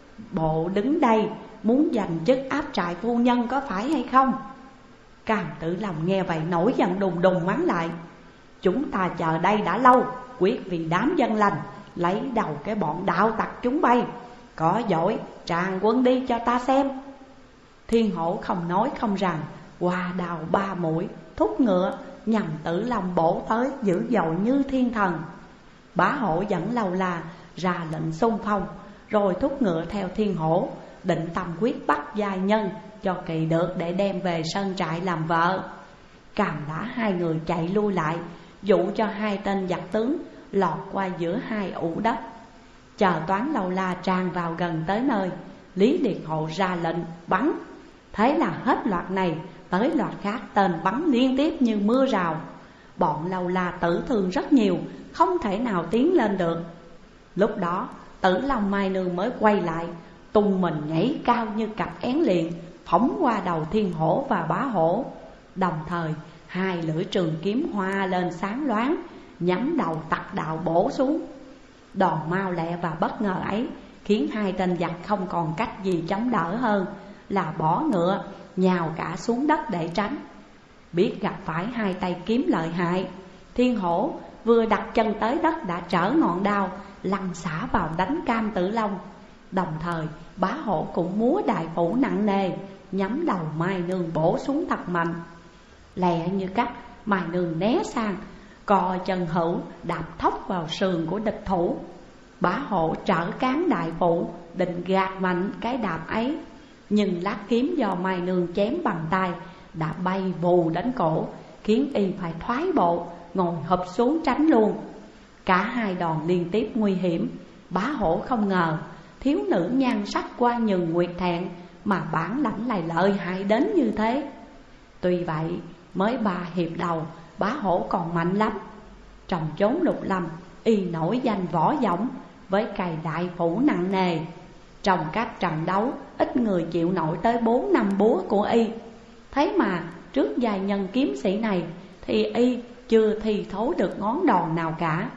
bộ đứng đây muốn giành chức áp trại phu nhân có phải hay không? Cam Tử Long nghe vậy nổi giận đùng đùng mắng lại, chúng ta chờ đây đã lâu, quyết vì đám dân lành lấy đầu cái bọn đạo tặc chúng bay. Có giỏi tràn quân đi cho ta xem. Thiên Hổ không nói không rằng, qua đào 3 mũi, thúc ngựa nhằm Tử Long bổ tới dữ dội như thiên thần. Bá Hổ dẫn Lâu La ra lệnh xung phong, rồi thúc ngựa theo Thiên Hổ, định tâm quyết bắt giai nhân cho kỳ được để đem về sân trại làm vợ. Càm Lã hai người chạy lui lại, dụ cho hai tên giặc tướng lọt qua giữa hai ụ đất. Chờ toán Lâu La tràn vào gần tới nơi, Lý Liệt Hộ ra lệnh bắn. Thế là hết loạt này tới loạt khác, tên bắn liên tiếp như mưa rào. Bọn Lâu La tử thương rất nhiều, không thể nào tiến lên được. Lúc đó Tử Long Mai Nương mới quay lại, tung mình nhảy cao như cặp én liền, phóng qua đầu Thiên Hổ và Bá Hổ. Đồng thời hai lưỡi trường kiếm hoa lên sáng loáng, nhắm đầu tặc đạo bổ xuống. Đòn mau lẹ và bất ngờ ấy khiến hai tên giặc không còn cách gì chống đỡ hơn là bỏ ngựa nhào cả xuống đất để tránh. Biết gặp phải hai tay kiếm lợi hại, Thiên Hổ vừa đặt chân tới đất đã trở ngọn đao lăn xả vào đánh Cam Tử Long. Đồng thời Bá Hổ cũng múa đại phủ nặng nề, nhắm đầu Mai Nương bổ xuống thật mạnh. Lẹ như cắt, Mai Nương né sang, co chân hữu đạp thốc vào sườn của địch thủ. Bá Hộ trở cán đại phụ, định gạt mạnh cái đạp ấy, nhưng lát kiếm do Mai Nương chém bằng tay đã bay vù đến cổ, khiến y phải thoái bộ, ngồi hụp xuống tránh luôn. Cả hai đòn liên tiếp nguy hiểm. Bá Hổ không ngờ thiếu nữ nhan sắc qua nhường nguyệt thẹn mà bản lãnh lại lợi hại đến như thế. Tuy vậy mới 3 hiệp đầu, Bá Hổ còn mạnh lắm. Trong chốn lục lâm, y nổi danh võ dõng với cày đại phủ nặng nề. Trong các trận đấu, ít người chịu nổi tới 4 năm búa của y. Thế mà trước giai nhân kiếm sĩ này thì y chưa thi thố được ngón đòn nào cả.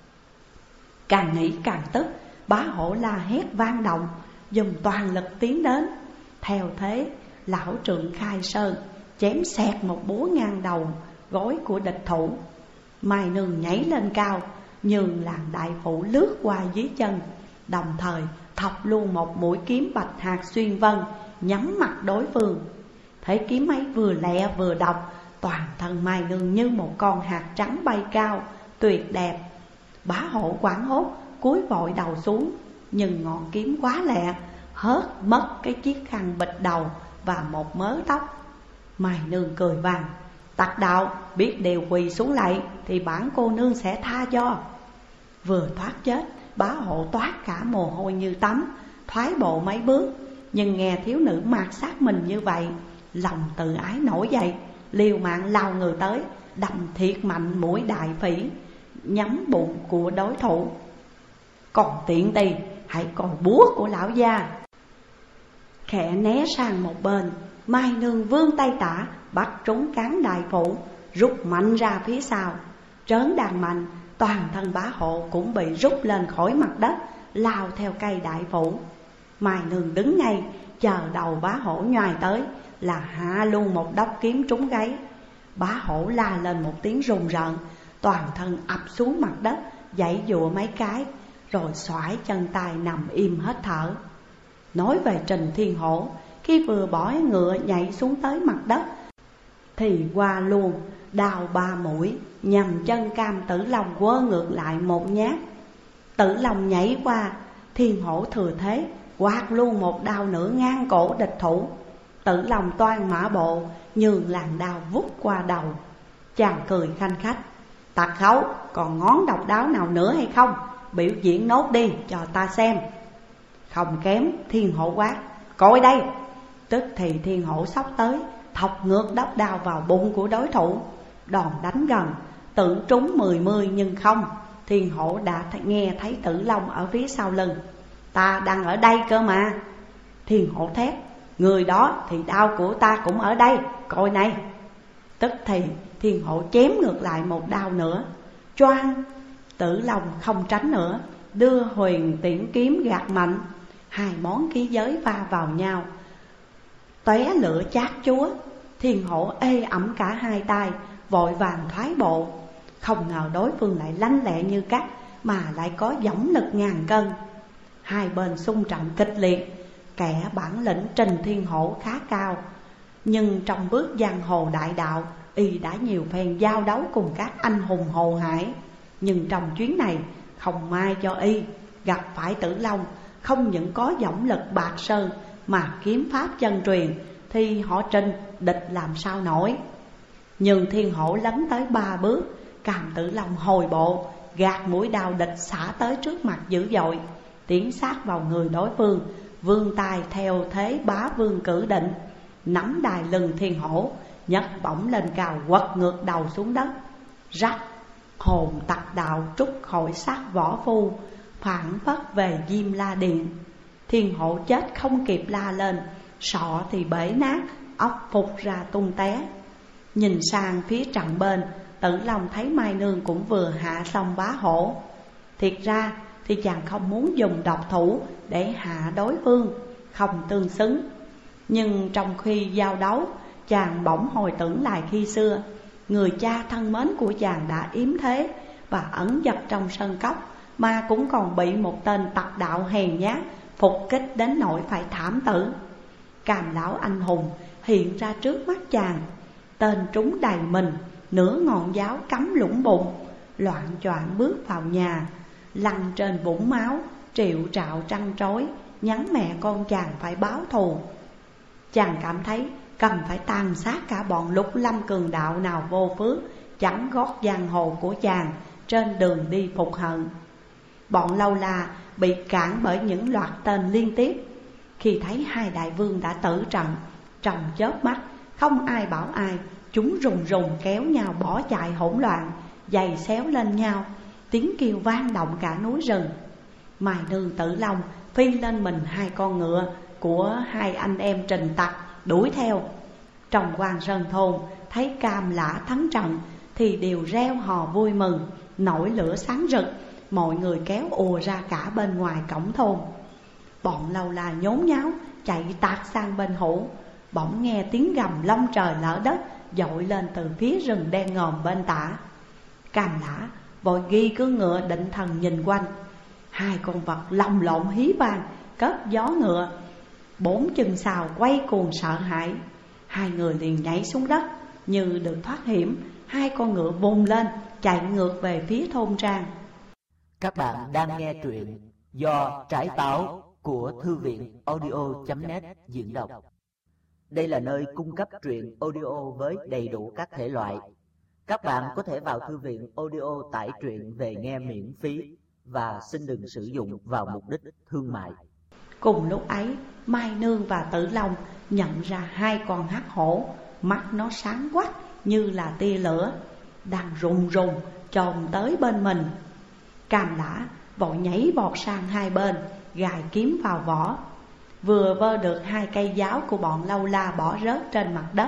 Càng nghĩ càng tức, Bá Hổ la hét vang động, dùng toàn lực tiến đến. Theo thế, lão trượng khai sơn chém xẹt một búa ngang đầu gối của địch thủ. Mai Nương nhảy lên cao, nhường làng đại phụ lướt qua dưới chân, đồng thời thọc luôn một mũi kiếm bạch hạt xuyên vân nhắm mặt đối phương. Thấy kiếm ấy vừa lẹ vừa độc, toàn thân Mai Nương như một con hạt trắng bay cao, tuyệt đẹp. Bá Hộ hoảng hốt cúi vội đầu xuống, nhưng ngọn kiếm quá lẹ, hớt mất cái chiếc khăn bịt đầu và một mớ tóc. Mai Nương cười vang: "Tặc đạo, biết điều quỳ xuống lạy thì bản cô nương sẽ tha cho." Vừa thoát chết, Bá Hộ toát cả mồ hôi như tắm, thoái bộ mấy bước. Nhưng nghe thiếu nữ mạt sát mình như vậy, lòng tự ái nổi dậy, liều mạng lao người tới, đâm thiệt mạnh mũi đại phỉ nhắm bụng của đối thủ. "Còn tiện tỳ, hãy coi búa của lão gia." Khẽ né sang một bên, Mai Nương vươn tay tả bắt trúng cán đại phủ, rút mạnh ra phía sau. Trớn đàn mạnh, toàn thân Bá Hộ cũng bị rút lên khỏi mặt đất, lao theo cây đại phủ. Mai Nương đứng ngay, chờ đầu Bá Hộ nhoài tới là hạ luôn một đốc kiếm trúng gáy. Bá Hộ la lên một tiếng rùng rợn, toàn thân ập xuống mặt đất, giãy giụa mấy cái, rồi xoải chân tay nằm im hết thở. Nói về Trình Thiên Hổ, khi vừa bỏ ngựa nhảy xuống tới mặt đất thì qua luôn đào 3 mũi nhằm chân cam Tử Long quơ ngược lại một nhát. Tử Long nhảy qua, Thiên Hổ thừa thế quạt luôn một đao nữa ngang cổ địch thủ. Tử Long toan mã bộ, nhường làn đao vút qua đầu. Chàng cười khanh khách: "Tặc khấu, còn ngón độc đáo nào nữa hay không? Biểu diễn nốt đi cho ta xem." Không kém, Thiên Hổ quát: "Coi đây!" Tức thì Thiên Hổ xốc tới, thọc ngược đốc đao vào bụng của đối thủ. Đòn đánh gần, tưởng trúng 10 nhưng không. Thiên Hổ đã nghe thấy Tử Long ở phía sau lưng: "Ta đang ở đây cơ mà." Thiên Hổ thét: "Người đó thì đao của ta cũng ở đây, coi này." Tức thì Thiên Hổ chém ngược lại một đao nữa. Choang! Tử Long không tránh nữa, đưa huyền tiễn kiếm gạt mạnh. 2 món khí giới va vào nhau, tóe lửa chát chúa. Thiên Hổ ê ẩm cả 2 tay, vội vàng thoái bộ. Không ngờ đối phương lại lanh lẹ như cắt, mà lại có dõng lực ngàn cân. Hai bên xung trận kịch liệt. Kẻ bản lĩnh Trình Thiên Hổ khá cao, nhưng trong bước giang hồ đại đạo, y đã nhiều phen giao đấu cùng các anh hùng Hồ Hải. Nhưng trong chuyến này không may cho y gặp phải Tử Long, không những có dõng lực bạc sơn mà kiếm pháp chân truyền thì họ Trình địch làm sao nổi. Nhưng Thiên Hổ lấn tới 3 bước, càm Tử Long hồi bộ, gạt mũi đao địch xả tới trước mặt dữ dội, tiến sát vào người đối phương, vươn tay theo thế bá vương cử định, nắm đài lưng Thiên Hổ, nhấc bổng lên cao quật ngược đầu xuống đất. Rắc! Hồn tặc đạo trút khỏi xác võ phu, phản phất về Diêm La Điện. Thiên Hổ chết không kịp la lên, sọ thì bể nát, óc phục ra tung té. Nhìn sang phía trận bên, Tử Long thấy Mai Nương cũng vừa hạ xong Bá Hổ. Thiệt ra thì chàng không muốn dùng độc thủ để hạ đối phương, không tương xứng. Nhưng trong khi giao đấu, chàng bỗng hồi tưởng lại khi xưa, người cha thân mến của chàng đã yếm thế và ẩn dật trong sân cốc, mà cũng còn bị một tên tặc đạo hèn nhát phục kích đến nỗi phải thảm tử. Càm lão anh hùng hiện ra trước mắt chàng, tên trúng đầy mình, nửa ngọn giáo cắm lũng bụng, loạng choạng bước vào nhà, lăn trên vũng máu, triệu trạo trăn trối, nhắn mẹ con chàng phải báo thù. Chàng cảm thấy cần phải tàn sát cả bọn Lục Lâm cường đạo nào vô phước chắn gót giang hồ của chàng trên đường đi phục hận. Bọn Lâu La bị cản bởi những loạt tên liên tiếp. Khi thấy hai đại vương đã tử trận, trong chớp mắt không ai bảo ai, chúng rùng rùng kéo nhau bỏ chạy hỗn loạn, giày xéo lên nhau, tiếng kêu vang động cả núi rừng. Mai Nương Tử Long phi lên mình hai con ngựa của hai anh em Trình Tặc đuổi theo. Trong Quan Sơn thôn thấy Cam Lã thắng trận thì đều reo hò vui mừng, nổi lửa sáng rực, mọi người kéo ùa ra cả bên ngoài cổng thôn. Bọn Lâu La nhốn nháo chạy tạt sang bên hữu, bỗng nghe tiếng gầm long trời lở đất dội lên từ phía rừng đen ngòm bên tả. Cam Lã vội ghi cứ ngựa định thần nhìn quanh. Hai con vật lồng lộn hí vang, cất gió ngựa, bốn chân sào quay cuồng sợ hãi. Hai người liền nhảy xuống đất, như được thoát hiểm, hai con ngựa vùng lên chạy ngược về phía thôn trang. Các bạn đang nghe truyện do Trái Táo của Thư viện audio.net diễn đọc. Đây là nơi cung cấp truyện audio với đầy đủ các thể loại. Các bạn có thể vào thư viện audio tải truyện về nghe miễn phí và xin đừng sử dụng vào mục đích thương mại. Cùng lúc ấy, Mai Nương và Tử Long nhận ra hai con hắc hổ, mắt nó sáng quắc như là tia lửa, đang rùng rùng chồm tới bên mình. Cam Lã vội nhảy vọt sang hai bên, gài kiếm vào vỏ. Vừa vơ được hai cây giáo của bọn Lâu La bỏ rớt trên mặt đất,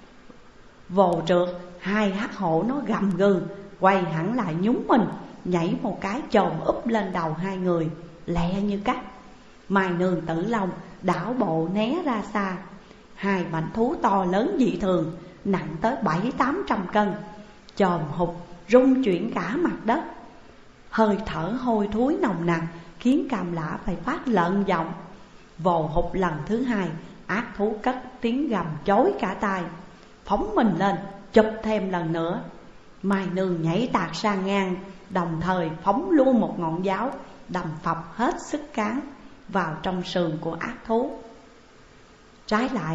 vồ trượt, hai hắc hổ nó gầm gừ, quay hẳn lại nhúng mình, nhảy một cái chồm úp lên đầu hai người, lẹ như cắt. Mai Nương Tử Long đảo bộ né ra xa. Hai mảnh thú to lớn dị thường, nặng tới 700-800 cân, chồm hụt rung chuyển cả mặt đất. Hơi thở hôi thối nồng nặc khiến Cam Lã phải phát lợn giọng. Vồ hụt lần thứ hai, ác thú cất tiếng gầm chói cả tai, phóng mình lên chụp thêm lần nữa. Mai Nương nhảy tạt sang ngang, đồng thời phóng luôn một ngọn giáo đâm phập hết sức cán vào trong sườn của ác thú. Trái lại,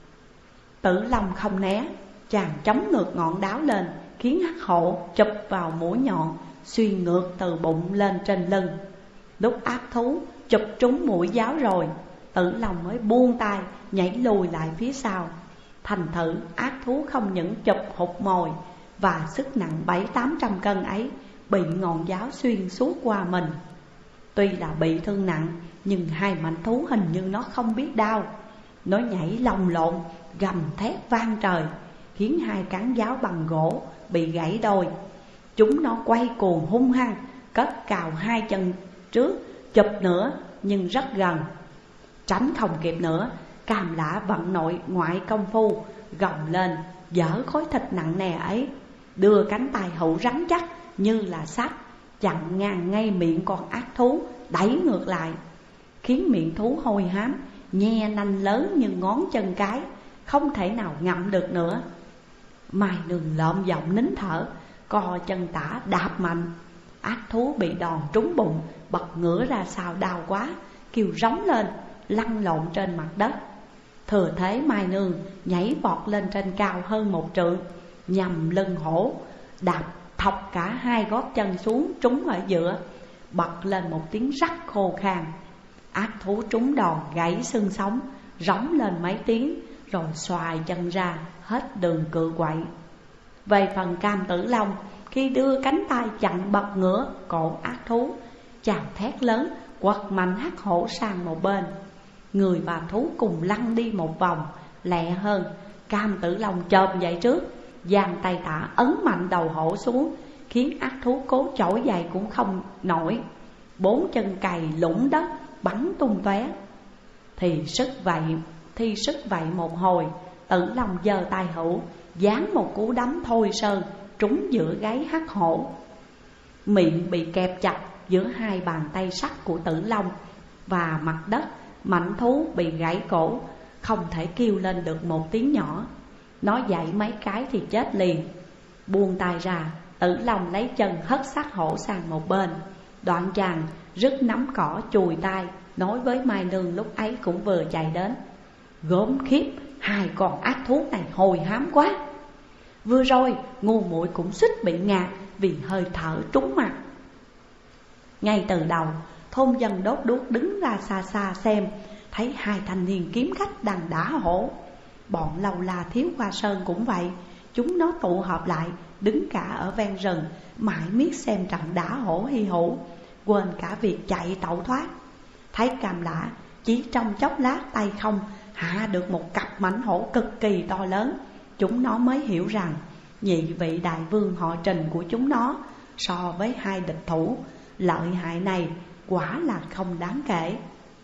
Tử Long không né, chàng chống ngược ngọn đáo lên, khiến hắc hổ chụp vào mũi nhọn, xuyên ngược từ bụng lên trên lưng. Lúc ác thú chụp trúng mũi giáo rồi, Tử Long mới buông tay nhảy lùi lại phía sau. Thành thử ác thú không những chụp hụt mồi, và sức nặng 700-800 cân ấy bị ngọn giáo xuyên suốt qua mình. Tuy là bị thương nặng, nhưng hai mảnh thú hình như nó không biết đau. Nó nhảy lồng lộn, gầm thét vang trời, khiến hai cán giáo bằng gỗ bị gãy đôi. Chúng nó quay cuồng hung hăng, cất cào hai chân trước, chụp nữa nhưng rất gần. Tránh không kịp nữa, Cam Lã vận nội ngoại công phu, gồng lên dỡ khối thịt nặng nề ấy, đưa cánh tay hữu rắn chắc như là sắt, chặn ngang ngay miệng con ác thú, đẩy ngược lại, khiến miệng thú hôi hám, nhe nanh lớn như ngón chân cái, không thể nào ngậm được nữa. Mai Nương lợm giọng nín thở, co chân tả đạp mạnh. Ác thú bị đòn trúng bụng, bật ngửa ra sau đau quá, kêu rống lên, lăn lộn trên mặt đất. Thừa thế Mai Nương nhảy vọt lên trên cao hơn 1 trượng, nhằm lưng hổ, đạp thọc cả hai gót chân xuống trúng ở giữa, bật lên một tiếng rắc khô khan. Ác thú trúng đòn gãy xương sống, rống lên mấy tiếng, rồi xoài chân ra, hết đường cự quậy. Về phần Cam Tử Long, khi đưa cánh tay chặn bật ngửa cổ ác thú, chàng thét lớn quật mạnh hắc hổ sang một bên. Người và thú cùng lăn đi một vòng, lẹ hơn. Cam Tử Long chộp dậy trước, giang tay tả ấn mạnh đầu hổ xuống, khiến ác thú cố trỗi dậy cũng không nổi. 4 chân cày lũng đất bắn tung tóe. Thì sức vậy một hồi, Tử Long giơ tay hữu, giáng một cú đấm thôi sơn trúng giữa gáy hắc hổ. Miệng bị kẹp chặt giữa hai bàn tay sắt của Tử Long, và mặt đất mảnh thú bị gãy cổ, không thể kêu lên được một tiếng nhỏ. Nó dậy mấy cái thì chết liền. Buông tay ra, Tử Long lấy chân hất xác hổ sang một bên. Đoạn chàng rứt nắm cỏ chùi tay, nói với Mai Nương lúc ấy cũng vừa chạy đến: Gớm khiếp, hai con ác thú này hồi hám quá. Vừa rồi ngu muội cũng suýt bị ngạt vì hơi thở trúng mặt. Ngay từ đầu, thôn dân đốt đuốc đứng ra xa xa xem, thấy hai thanh niên kiếm khách đang đả hổ. Bọn Lâu La Thiếu Hoa Sơn cũng vậy, chúng nó tụ họp lại, đứng cả ở ven rừng, mãi miết xem trận đả hổ hy hữu, quên cả việc chạy tẩu thoát. Thấy Cam Lã chỉ trong chốc lát tay không hạ được một cặp mãnh hổ cực kỳ to lớn, chúng nó mới hiểu rằng nhị vị đại vương họ Trình của chúng nó so với hai địch thủ lợi hại này quả là không đáng kể.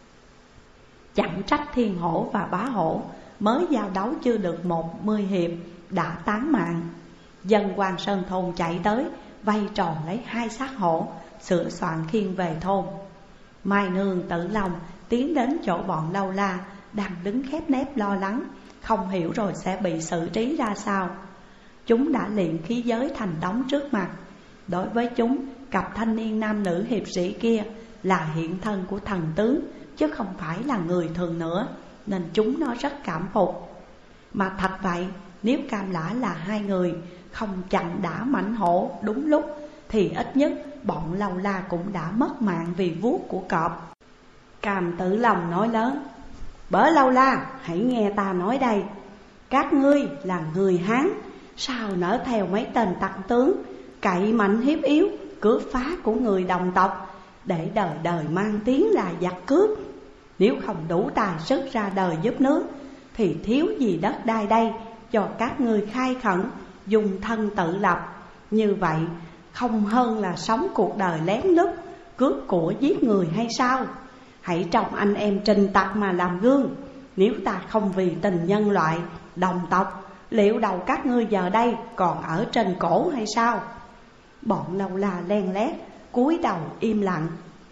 Chẳng trách Thiên Hổ và Bá Hổ mới giao đấu chưa được 10 hiệp đã tán mạng. Dân Quan Sơn thôn chạy tới, vây tròn lấy hai xác hổ, sửa soạn khiêng về thôn. Mai Nương, Tử Long tiến đến chỗ bọn Lâu La đang đứng khép nép lo lắng, không hiểu rồi sẽ bị xử trí ra sao. Chúng đã luyện khí giới thành đống trước mặt. Đối với chúng, cặp thanh niên nam nữ hiệp sĩ kia là hiện thân của thần tướng, chứ không phải là người thường nữa, nên chúng nó rất cảm phục. Mà thật vậy, nếu Cam Lã là hai người không chặn đả mãnh hổ đúng lúc, thì ít nhất bọn Lâu La cũng đã mất mạng vì vuốt của cọp. Cam Tử Long nói lớn: Bỡ Lâu La, hãy nghe ta nói đây. Các ngươi là người Hán, sao nỡ theo mấy tên tặc tướng cậy mạnh hiếp yếu, cướp phá của người đồng tộc, để đời đời mang tiếng là giặc cướp. Nếu không đủ tài sức ra đời giúp nước, thì thiếu gì đất đai đây cho các ngươi khai khẩn, dùng thân tự lập. Như vậy không hơn là sống cuộc đời lén lút, cướp của giết người hay sao? Hãy trông anh em Trình tặc mà làm gương. Nếu ta không vì tình nhân loại, đồng tộc, liệu đầu các ngươi giờ đây còn ở trên cổ hay sao? Bọn Lâu La len lét, cúi đầu im lặng.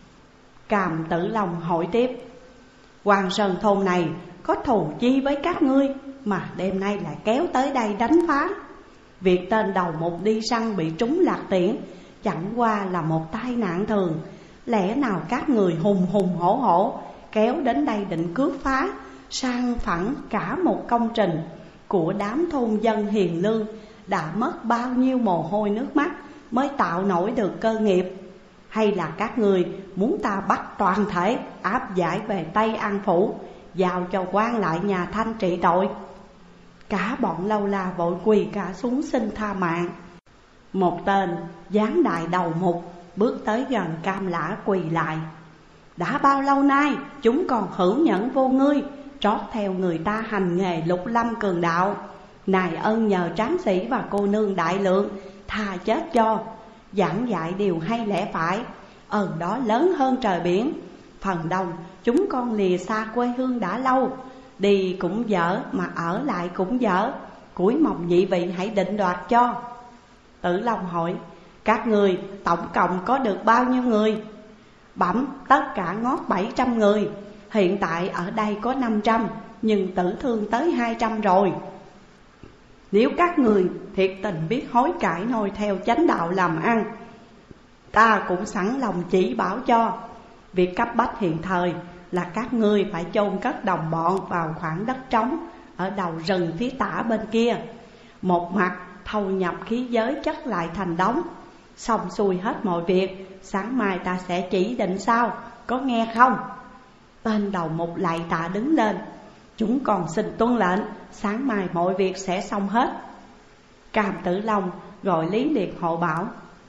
Cam Tử Long hỏi tiếp: Quan Sơn thôn này có thù chi với các ngươi mà đêm nay lại kéo tới đây đánh phá? Việc tên đầu mục đi săn bị trúng lạc tiễn chẳng qua là một tai nạn thường. Lẽ nào các người hùng hùng hổ hổ kéo đến đây định cướp phá, sang phẳng cả một công trình của đám thôn dân hiền lương đã mất bao nhiêu mồ hôi nước mắt mới tạo nổi được cơ nghiệp? Hay là các người muốn ta bắt toàn thể áp giải về Tây An Phủ, giao cho quan lại nhà Thanh trị tội? Cả bọn Lâu La vội quỳ cả xuống xin tha mạng. Một tên dáng đại đầu mục bước tới gần Cam Lã quỳ lại: Đã bao lâu nay chúng còn hữu nhẫn vô ngươi, trót theo người ta hành nghề lục lâm cường đạo. Này ân nhờ tráng sĩ và cô nương đại lượng tha chết cho, giảng dạy điều hay lẽ phải, ơn đó lớn hơn trời biển. Phần đông chúng con lìa xa quê hương đã lâu, đi cũng dở mà ở lại cũng dở, cuối mong nhị vị hãy định đoạt cho. Tử Long hỏi: Các người tổng cộng có được bao nhiêu người? Bẩm tất cả ngót 700 người. Hiện tại ở đây có 500, nhưng tử thương tới 200 rồi. Nếu các người thiệt tình biết hối cải noi theo chánh đạo làm ăn, ta cũng sẵn lòng chỉ bảo cho. Việc cấp bách hiện thời là các ngươi phải chôn cất đồng bọn vào khoảng đất trống ở đầu rừng phía tả bên kia. Một mặt thâu nhập khí giới chất lại thành đống. Xong xuôi hết mọi việc, sáng mai ta sẽ chỉ định sao, có nghe không? Tên đầu mục lạy tạ đứng lên: Chúng còn xin tuân lệnh, sáng mai mọi việc sẽ xong hết. Cam Tử Long gọi Lý Liệt Hộ bảo: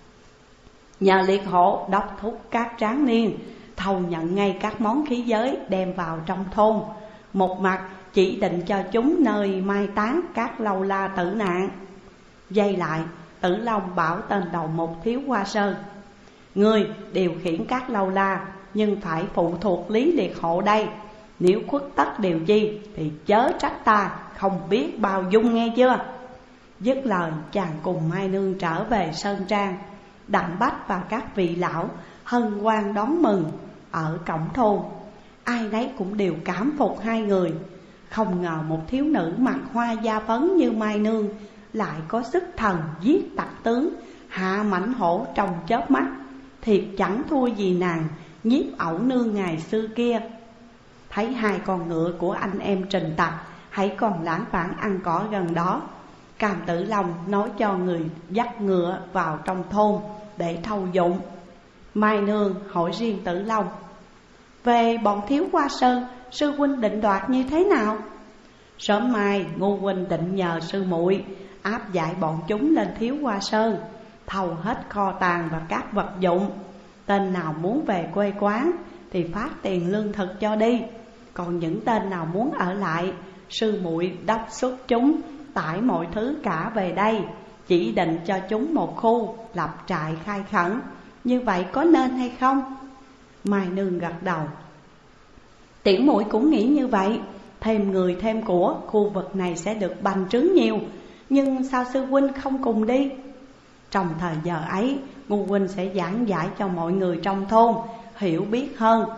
Nhờ Liệt Hộ đốc thúc các tráng niên thâu nhận ngay các món khí giới đem vào trong thôn. Một mặt chỉ định cho chúng nơi mai táng các Lâu La tử nạn. Dây lại, Tử Long bảo tên đầu mục Thiếu Hoa Sơn: Ngươi điều khiển các Lâu La, nhưng phải phụ thuộc Lý Liệt Hộ đây. Nếu khuất tất điều chi thì chớ trách ta không biết bao dung, nghe chưa? Dứt lời, chàng cùng Mai Nương trở về Sơn Trang. Đặng Bách và các vị lão hân hoan đón mừng ở cổng thôn. Ai nấy cũng đều cảm phục hai người. Không ngờ một thiếu nữ mặc hoa da phấn như Mai Nương lại có sức thần giết tặc tướng, hạ mãnh hổ trong chớp mắt, thiệt chẳng thua gì nàng nhiếp ẩu nương ngày xưa kia. Thấy hai con ngựa của anh em Trình Tặc hãy còn lãng vãng ăn cỏ gần đó, Cam Tử Long nói cho người dắt ngựa vào trong thôn để thâu dụng. Mai Nương hỏi riêng Tử Long: về bọn Thiếu Hoa Sơn, sư huynh định đoạt như thế nào? Sớm mai Ngô huynh định nhờ sư muội áp giải bọn chúng lên Thiếu Hoa Sơn, thâu hết kho tàng và các vật dụng. Tên nào muốn về quê quán thì phát tiền lương thực cho đi, còn những tên nào muốn ở lại, sư muội đốc xuất chúng tải mọi thứ cả về đây, chỉ định cho chúng một khu lập trại khai khẩn. Như vậy có nên hay không? Mai Nương gật đầu: tiểu muội cũng nghĩ như vậy. Thêm người thêm của, khu vực này sẽ được bành trướng nhiều. Nhưng sao sư huynh không cùng đi? Trong thời giờ ấy, Ngô huynh sẽ giảng giải cho mọi người trong thôn hiểu biết hơn,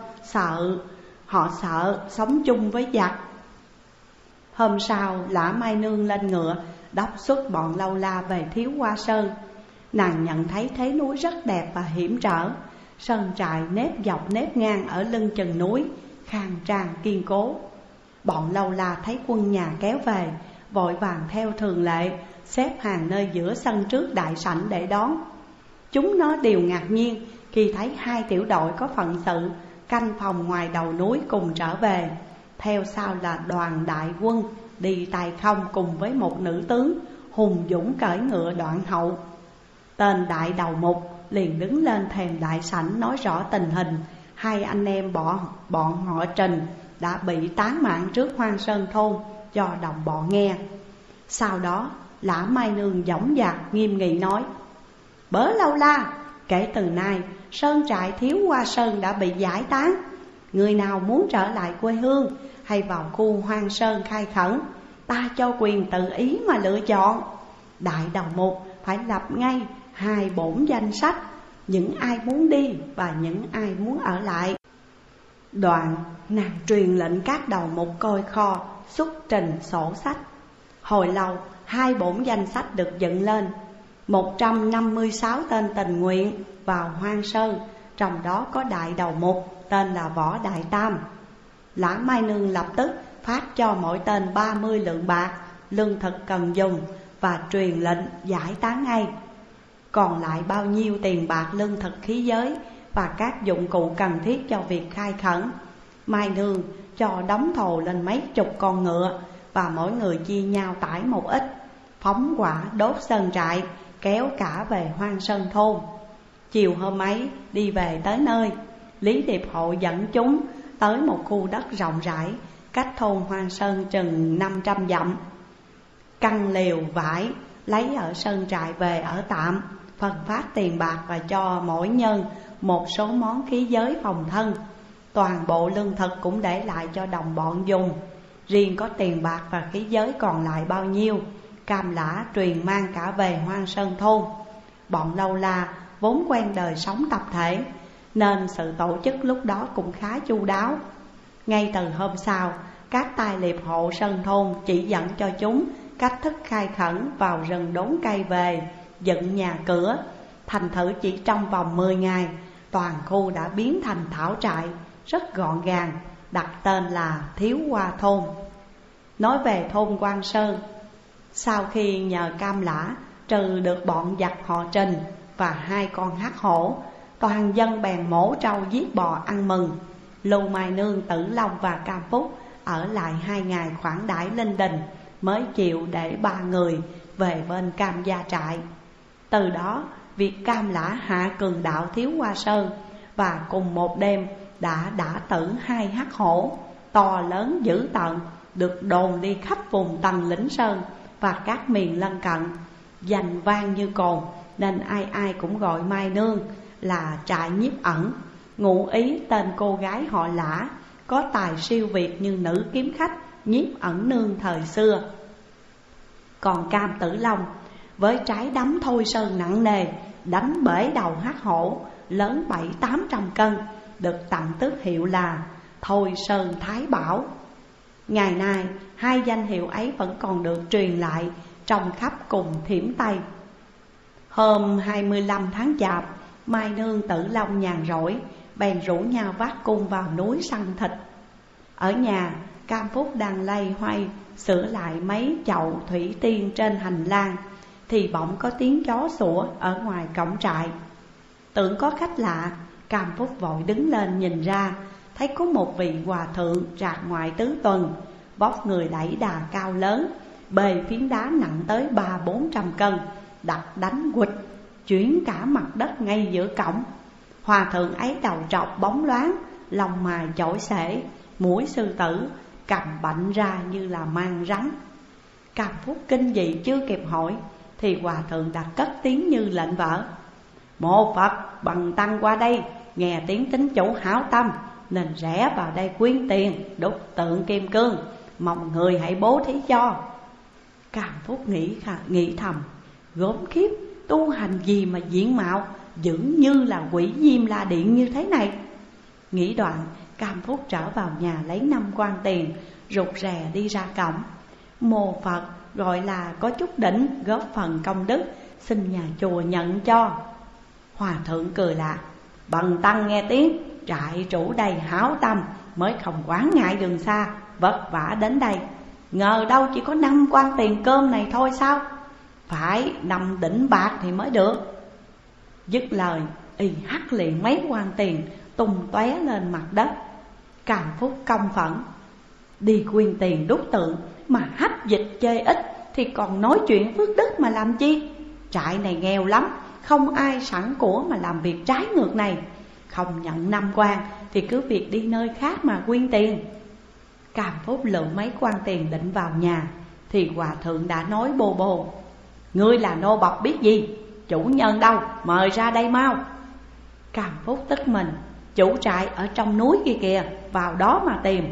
họ sợ sống chung với giặc. Hôm sau, Lã Mai Nương lên ngựa đốc xuất bọn Lâu La về Thiếu Hoa Sơn. Nàng nhận thấy thế núi rất đẹp và hiểm trở, sơn trại nếp dọc nếp ngang ở lưng chừng núi, khang trang kiên cố. Bọn Lâu La thấy quân nhà kéo về, vội vàng theo thường lệ xếp hàng nơi giữa sân trước đại sảnh để đón. Chúng nó đều ngạc nhiên khi thấy hai tiểu đội có phận sự canh phòng ngoài đầu núi cùng trở về. Theo sau là đoàn đại quân đi tay không cùng với một nữ tướng hùng dũng cưỡi ngựa đoạn hậu. Tên đại đầu mục liền đứng lên thềm đại sảnh nói rõ tình hình hai anh em bọn họ Trình đã bị tán mạng trước Hoang Sơn thôn cho đồng bọn nghe. Sau đó Lã Mai Nương dõng dạc nghiêm nghị nói: bớ Lâu La, kể từ nay sơn trại Thiếu Hoa Sơn đã bị giải tán. Người nào muốn trở lại quê hương hay vào khu Hoang Sơn khai khẩn, ta cho quyền tự ý mà lựa chọn. Đại đầu mục phải lập ngay 2 bổn danh sách, những ai muốn đi và những ai muốn ở lại. Đoạn nàng truyền lệnh các đầu mục coi kho xuất trình sổ sách. Hồi lâu 2 bổn danh sách được dựng lên, 156 tên tình nguyện vào Hoang Sơn, trong đó có đại đầu mục tên là Võ Đại Tam. Lã Mai Nương lập tức phát cho mỗi tên 30 lượng bạc lương thực cần dùng và truyền lệnh giải tán ngay. Còn lại bao nhiêu tiền bạc lương thực khí giới và các dụng cụ cần thiết cho việc khai khẩn, Mai Nương cho đóng thồ lên mấy chục con ngựa và mỗi người chia nhau tải một ít, phóng hỏa đốt sơn trại, kéo cả về Hoang Sơn thôn. Chiều hôm ấy đi về tới nơi, Lý Điệp Hộ dẫn chúng tới một khu đất rộng rãi cách thôn Hoang Sơn chừng 500 dặm. Căn lều vải lấy ở sơn trại về ở tạm, phân phát tiền bạc và cho mỗi nhân một số món khí giới phòng thân. Toàn bộ lương thực cũng để lại cho đồng bọn dùng. Riêng có tiền bạc và khí giới còn lại bao nhiêu, Cam Lã truyền mang cả về Hoang Sơn thôn. Bọn Lâu La vốn quen đời sống tập thể, nên sự tổ chức lúc đó cũng khá chu đáo. Ngay từ hôm sau, các tài liệp hộ Sơn thôn chỉ dẫn cho chúng cách thức khai khẩn vào rừng đốn cây về, dựng nhà cửa. Thành thử chỉ trong vòng 10 ngày, toàn khu đã biến thành thảo trại rất gọn gàng, đặt tên là Thiếu Hoa thôn. Nói về thôn Quang Sơn, sau khi nhờ Cam Lã trừ được bọn giặc họ Trình và 2 con hắc hổ, toàn dân bèn mổ trâu giết bò ăn mừng. Lưu Mai Nương, Tử Long và Cam Phúc ở lại 2 ngày khoản đãi linh đình, mới chịu để 3 người về bên Cam Gia trại. Từ đó việc Cam Lã hạ cường đạo Thiếu Hoa Sơn, và cùng một đêm đã tử 2 hắc hổ to lớn dữ tợn, được đồn đi khắp vùng Tần Lĩnh Sơn và các miền lân cận, danh vang như cồn, nên ai ai cũng gọi Mai Nương là trại nhiếp ẩn, ngụ ý tên cô gái họ Lã có tài siêu việt như nữ kiếm khách nhiếp ẩn nương thời xưa. Còn Cam Tử Long với trái đấm thôi sơn nặng nề đánh bể đầu hắc hổ lớn 700-800 cân, được tặng tước hiệu là Thôi Sơn Thái Bảo. Ngày nay 2 danh hiệu ấy vẫn còn được truyền lại trong khắp cùng Thiểm Tây. Hôm 25 tháng Chạp, Mai Nương Tử Long nhàn rỗi, bèn rủ nhau vác cung vào núi săn thịt. Ở nhà, Cam Phúc đang loay hoay sửa lại mấy chậu thủy tiên trên hành lang, thì bỗng có tiếng chó sủa ở ngoài cổng trại. Tưởng có khách lạ, Cam Phúc vội đứng lên nhìn ra, thấy có một vị hòa thượng rạc ngoại tứ tuần, vóc người đẩy đà cao lớn, bề phiến đá nặng tới 300-400 cân, đặt đánh quịch, chuyển cả mặt đất ngay giữa cổng. Hòa thượng ấy đầu trọc bóng loáng, lông mày chổi xể, mũi sư tử, cầm bạnh ra như là mang rắn. Cam Phúc kinh dị chưa kịp hỏi, thì hòa thượng đã cất tiếng như lệnh vỡ: Mô Phật bằng tăng qua đây, nghe tiếng tín chủ hảo tâm, nên rẽ vào đây quyên tiền đúc tượng kim cương, mong người hãy bố thí cho. Cam Phúc nghĩ thầm, gớm khiếp, tu hành gì mà diện mạo dường như là quỷ Diêm La Điện như thế này. Nghĩ đoạn, Cam Phúc trở vào nhà lấy 5 quan tiền, rụt rè đi ra cổng. Mô Phật gọi là có chút đỉnh, góp phần công đức, xin nhà chùa nhận cho. Hòa thượng cười lạ: Bần tăng nghe tiếng trại chủ đầy hảo tâm, mới không quán ngại đường xa, vất vả đến đây. Ngờ đâu chỉ có 5 quan tiền cơm này thôi sao? Phải 5 đỉnh bạc thì mới được. Dứt lời, y hắt liền mấy quan tiền tung tóe lên mặt đất. Cam Phúc công phẫn: Đi quyên tiền đúc tượng mà hách dịch chê ít, thì còn nói chuyện phước đức mà làm chi? Trại này nghèo lắm, không ai sẵn của mà làm việc trái ngược này. Không nhận 5 quan thì cứ việc đi nơi khác mà quyên tiền. Cam Phúc lượm mấy quan tiền định vào nhà, thì hòa thượng đã nói bô bô: Ngươi là nô bộc biết gì? Chủ nhân đâu? Mời ra đây mau. Cam Phúc tức mình: Chủ trại ở trong núi kia kìa, vào đó mà tìm.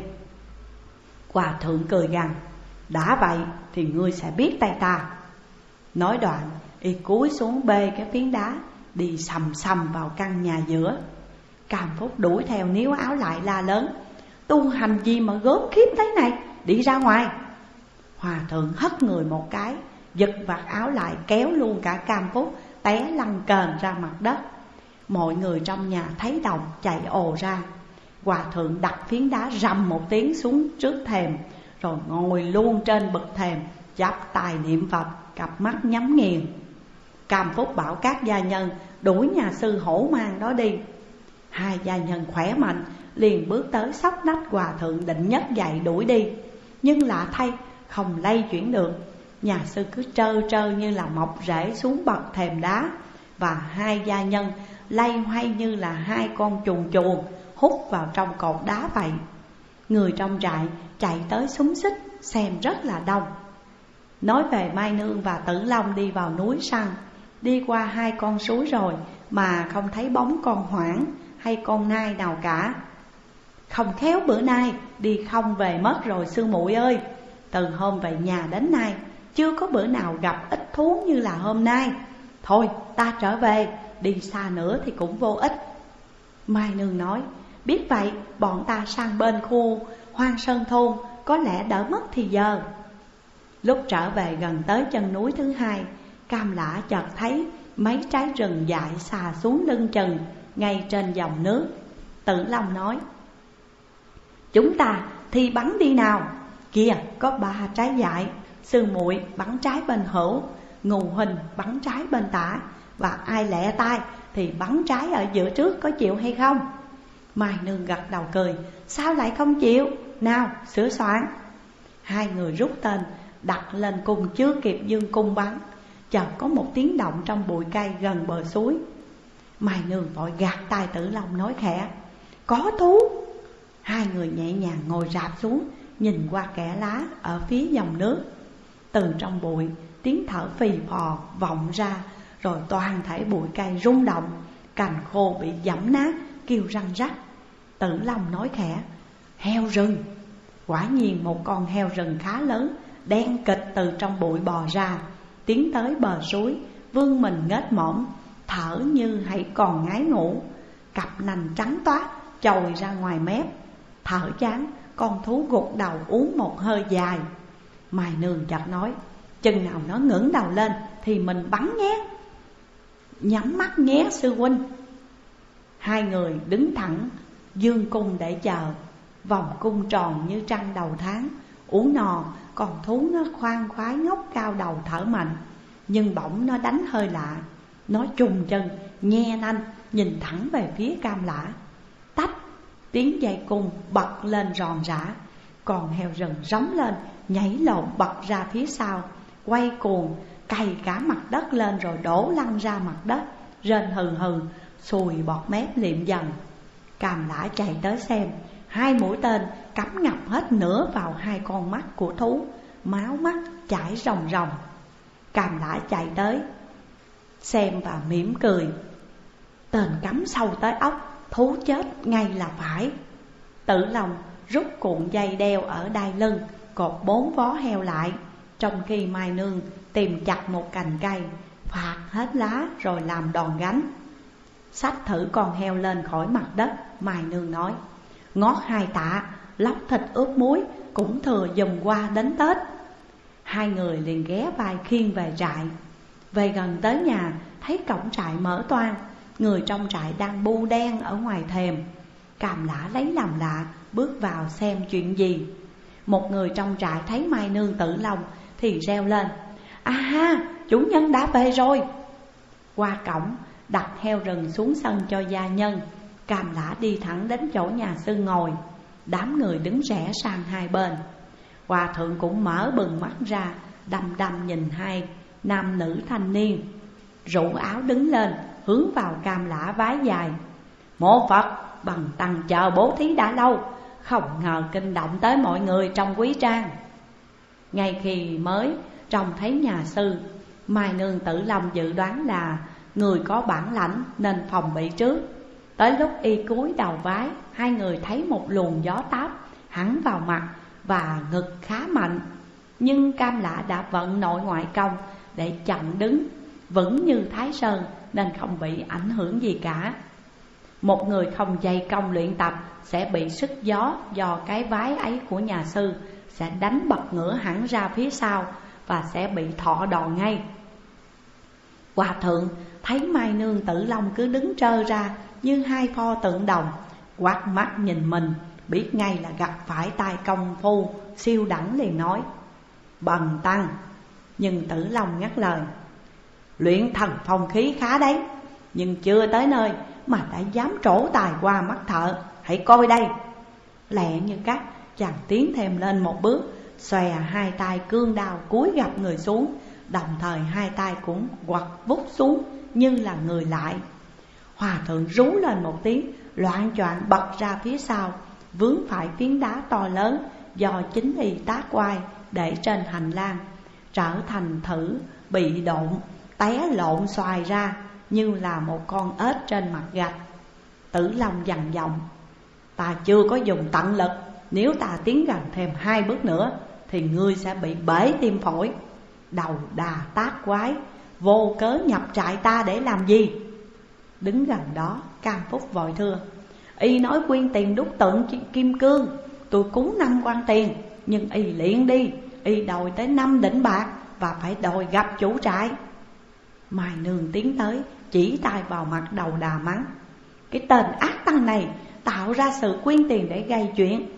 Hòa thượng cười gằn: Đã vậy thì ngươi sẽ biết tay ta. Nói đoạn, y cúi xuống bê cái phiến đá, đi sầm sầm vào căn nhà giữa. Cam Phúc đuổi theo níu áo lại la lớn: Tu hành gì mà gớm khiếp thế này, đi ra ngoài. Hòa thượng hất người một cái, giật vạt áo lại kéo luôn cả Cam Phúc té lăn cờn ra mặt đất. Mọi người trong nhà thấy động chạy ồ ra. Hòa thượng đặt phiến đá rầm một tiếng xuống trước thềm, rồi ngồi luôn trên bậc thềm, chắp tay niệm Phật, cặp mắt nhắm nghiền. Cam Phúc bảo các gia nhân đuổi nhà sư hổ mang đó đi. 2 gia nhân khỏe mạnh liền bước tới xốc nách hòa thượng định nhấc dậy đuổi đi. Nhưng lạ thay, không lay chuyển được. Nhà sư cứ trơ trơ như là mọc rễ xuống bậc thềm đá, và 2 gia nhân lay hoay như là 2 con chuồn chuồn hút vào trong cột đá vậy. Người trong trại chạy tới xúm xích xem rất là đông. Nói về Mai Nương và Tử Long đi vào núi săn, đi qua 2 con suối rồi mà không thấy bóng con hoảng hay con nai nào cả. Không khéo bữa nay đi không về mất rồi sư muội ơi. Từ hôm về nhà đến nay chưa có bữa nào gặp ít thú như là hôm nay. Thôi ta trở về, đi xa nữa thì cũng vô ích. Mai Nương nói: Biết vậy bọn ta sang bên khu Hoang Sơn thôn, có lẽ đỡ mất thì giờ. Lúc trở về gần tới chân núi thứ 2, Cam Lã chợt thấy mấy trái rừng dại xà xuống lưng chừng ngay trên dòng nước. Tử Long nói: Chúng ta thi bắn đi nào. Kìa có 3 trái dại, sư muội bắn trái bên hữu, Ngù Huỳnh bắn trái bên tả, và ai lẹ tay thì bắn trái ở giữa trước, có chịu hay không? Mai Nương gật đầu cười: Sao lại không chịu? Nào sửa soạn. 2 người rút tên đặt lên cung, chưa kịp dương cung bắn, chợt có một tiếng động trong bụi cây gần bờ suối. Mai Nương vội gạt tay Tử Long nói khẽ: Có thú. 2 người nhẹ nhàng ngồi rạp xuống, nhìn qua kẽ lá ở phía dòng nước. Từ trong bụi tiếng thở phì phò vọng ra, rồi toàn thể bụi cây rung động, cành khô bị giẫm nát kêu răng rắc. Tử Long nói khẽ: Heo rừng. Quả nhiên một con heo rừng khá lớn, đen kịch từ trong bụi bò ra, tiến tới bờ suối, vươn mình nghếch mõm, thở như hãy còn ngái ngủ. Cặp nành trắng toát chồi ra ngoài mép. Thở chán, con thú gục đầu uống một hơi dài. Mai Nương chợt nói: Chừng nào nó ngẩng đầu lên thì mình bắn nhé. nhắm mắt nhé sư huynh. Hai người đứng thẳng dương cung để chờ. Vòng cung tròn như trăng đầu tháng. Uống nò, còn thú nó khoan khoái ngóc cao đầu thở mạnh. Nhưng bỗng nó đánh hơi lạ. Nó trùng chân, nhe nanh, nhìn thẳng về phía Cam Lã. Tách, tiếng dây cung bật lên ròn rã. Còn heo rừng rống lên, nhảy lộn bật ra phía sau, quay cuồng, cày cả mặt đất lên rồi đổ lăn ra mặt đất, rên hừ hừ, sùi bọt mép liệm dần. Cam Lã chạy tới xem, hai mũi tên cắm ngập hết nửa vào hai con mắt của thú, máu mắt chảy ròng ròng. Cam Lã chạy tới xem và mỉm cười. Tên cắm sâu tới ốc, thú chết ngay là phải. Tử Long rút cuộn dây đeo ở đai lưng, cột 4 vó heo lại. Trong khi Mai Nương tìm chặt một cành cây, phạt hết lá rồi làm đòn gánh. Xách thử con heo lên khỏi mặt đất, Mai Nương nói: ngót 2 tạ, lóc thịt ướp muối, cũng thừa dùng qua đến Tết. Hai người liền ghé vai khiêng về trại. Về gần tới nhà, thấy cổng trại mở toang, người trong trại đang bu đen ở ngoài thềm. Cam Lã lấy làm lạ, bước vào xem chuyện gì. Một người trong trại thấy Mai Nương Tử Long thì reo lên: à ha, chủ nhân đã về rồi. Qua cổng, đặt heo rừng xuống sân cho gia nhân. Cam Lã đi thẳng đến chỗ nhà sư ngồi. Đám người đứng rẽ sang hai bên. Hòa thượng cũng mở bừng mắt ra, đăm đăm nhìn hai nam nữ thanh niên. Rủ áo đứng lên, hướng vào Cam Lã vái dài: mô Phật, Bần tăng chờ bố thí đã lâu, không ngờ kinh động tới mọi người trong quý trang. Ngay khi mới trông thấy nhà sư, Mai Nương Tử Long dự đoán là người có bản lãnh nên phòng bị trước. Tới lúc y cúi đầu vái, hai người thấy một luồng gió táp hẳn vào mặt và ngực khá mạnh. Nhưng Cam Lã đã vận nội ngoại công để chặn đứng, vững như Thái Sơn nên không bị ảnh hưởng gì cả. Một người không dày công luyện tập sẽ bị sức gió do cái vái ấy của nhà sư, sẽ đánh bật ngửa hẳn ra phía sau và sẽ bị thọ đòn ngay. Hòa thượng thấy Mai Nương Tử Long cứ đứng trơ ra như hai pho tượng đồng, quát mắt nhìn mình, biết ngay là gặp phải tay công phu siêu đẳng, liền nói: Bần tăng. Nhưng Tử Long ngắt lời: luyện thần phong khí khá đấy, nhưng chưa tới nơi mà đã dám trổ tài qua mắt thợ, hãy coi đây. Lẹ như cắt, chàng tiến thêm lên một bước, xòe hai tay cương đao cúi gập người xuống, đồng thời hai tay cũng quật vút xuống như là người lại. Hòa thượng rú lên một tiếng, loạng choạng bật ra phía sau, vướng phải phiến đá to lớn do chính y tác quai để trên hành lang, trở thành thử bị độn, té lộn xoài ra như là một con ếch trên mặt gạch. Tử Long dằn giọng: ta chưa có dùng tận lực, nếu ta tiến gần thêm 2 bước nữa thì ngươi sẽ bị bể tim phổi. Đầu đà tác quái, vô cớ nhập trại ta để làm gì? Đứng gần đó, Cam Phúc vội thưa: y nói quyên tiền đúc tượng kim cương, tôi cúng 5 quan tiền, nhưng y luyện đi, y đòi tới 5 đỉnh bạc và phải đòi gặp chủ trại. Mai Nương tiến tới, chỉ tay vào mặt đầu đà mắng: cái tên ác tăng này tạo ra sự quyên tiền để gây chuyện,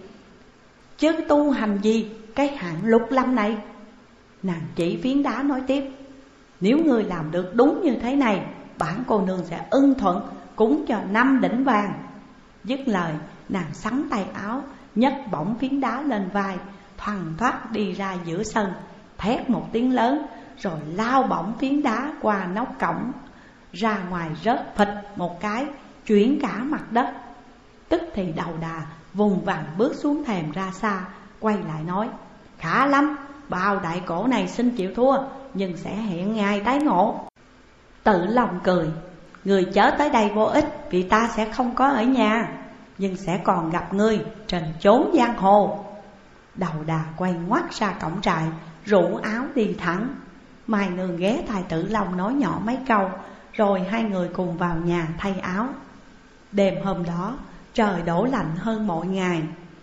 chứ tu hành gì cái hạng lục lâm này. Nàng chỉ phiến đá nói tiếp: nếu ngươi làm được đúng như thế này, bản cô nương sẽ ưng thuận cúng cho 5 đỉnh vàng. Dứt lời, nàng xắn tay áo, nhấc bổng phiến đá lên vai, thoăn thoắt đi ra giữa sân, thét một tiếng lớn, rồi lao bổng phiến đá qua nóc cổng ra ngoài, rớt phịch một cái, chuyển cả mặt đất. Tức thì đầu đà vùng vằng bước xuống thềm ra xa, quay lại nói: khá lắm, bao đại cổ này xin chịu thua, nhưng sẽ hẹn ngày tái ngộ. Tử Long cười: người chớ tới đây vô ích, vì ta sẽ không có ở nhà, nhưng sẽ còn gặp ngươi trên chốn giang hồ. Đầu đà quay ngoắt ra cổng trại, rủ áo đi thẳng. Mai Nương ghé tai Tử Long nói nhỏ mấy câu, rồi hai người cùng vào nhà thay áo. Đêm hôm đó, trời đổ lạnh hơn mọi ngày,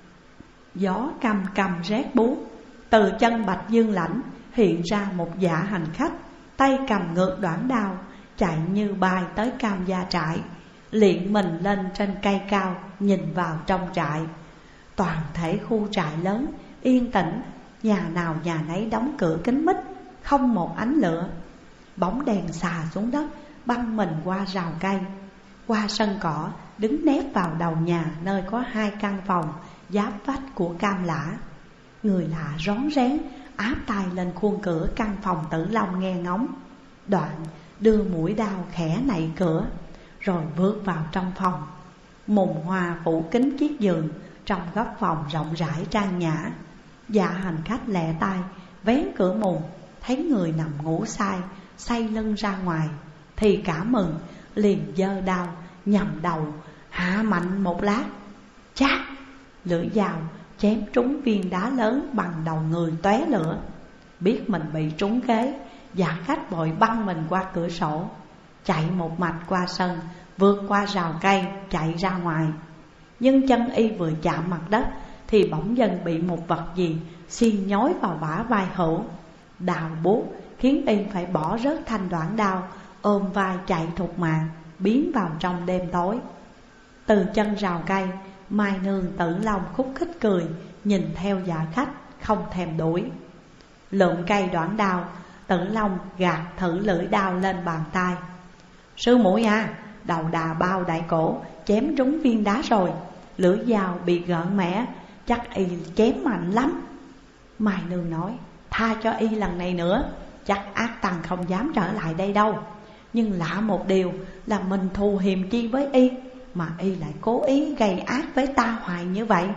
gió căm căm rét buốt. Từ chân Bạch Dương Lãnh hiện ra một dạ hành khách, tay cầm ngược đoạn đao, chạy như bay tới Cam Gia trại, liệng mình lên trên cây cao nhìn vào trong trại. Toàn thể khu trại lớn yên tĩnh, nhà nào nhà nấy đóng cửa kín mít, không một ánh lửa. Bóng đèn xà xuống đất, băng mình qua rào cây, qua sân cỏ, đứng nép vào đầu nhà nơi có 2 căn phòng giáp vách của Cam Lã. Người lạ rón rén áp tay lên khuôn cửa căn phòng Tử Long nghe ngóng. Đoạn đưa mũi đao khẽ nạy cửa, rồi bước vào trong phòng. Mùng hoa phủ kín chiếc giường trong góc phòng rộng rãi trang nhã. Dạ hành khách lẹ tay vén cửa mùng, thấy người nằm ngủ say, xoay lưng ra ngoài, thì cả mừng, liền giơ đao nhằm đầu hạ mạnh một lát. Chát! Lưỡi dao chém trúng viên đá lớn bằng đầu người tóe lửa. Biết mình bị trúng kế, dạ khách vội băng mình qua cửa sổ, chạy một mạch qua sân, vượt qua rào cây chạy ra ngoài. Nhưng chân y vừa chạm mặt đất thì bỗng dưng bị một vật gì xiên nhói vào bả vai hữu. Đào buốt khiến y phải bỏ rớt thanh đoạn đao, ôm vai chạy thục mạng, biến vào trong đêm tối. Từ chân rào cây, Mai Nương Tử Long khúc khích cười, nhìn theo dạ khách không thèm đuổi. Lượm cây đoạn đao, Tử Long gạt thử lưỡi đao lên bàn tay. Sư muội à, đầu đà bao đại cổ chém trúng viên đá rồi, lưỡi dao bị gợn mẻ, chắc y chém mạnh lắm. Mai Nương nói, tha cho y lần này nữa, chắc ác tăng không dám trở lại đây đâu. Nhưng lạ một điều là mình thù hiềm chi với y, mà y lại cố ý gây ác với ta hoài như vậy.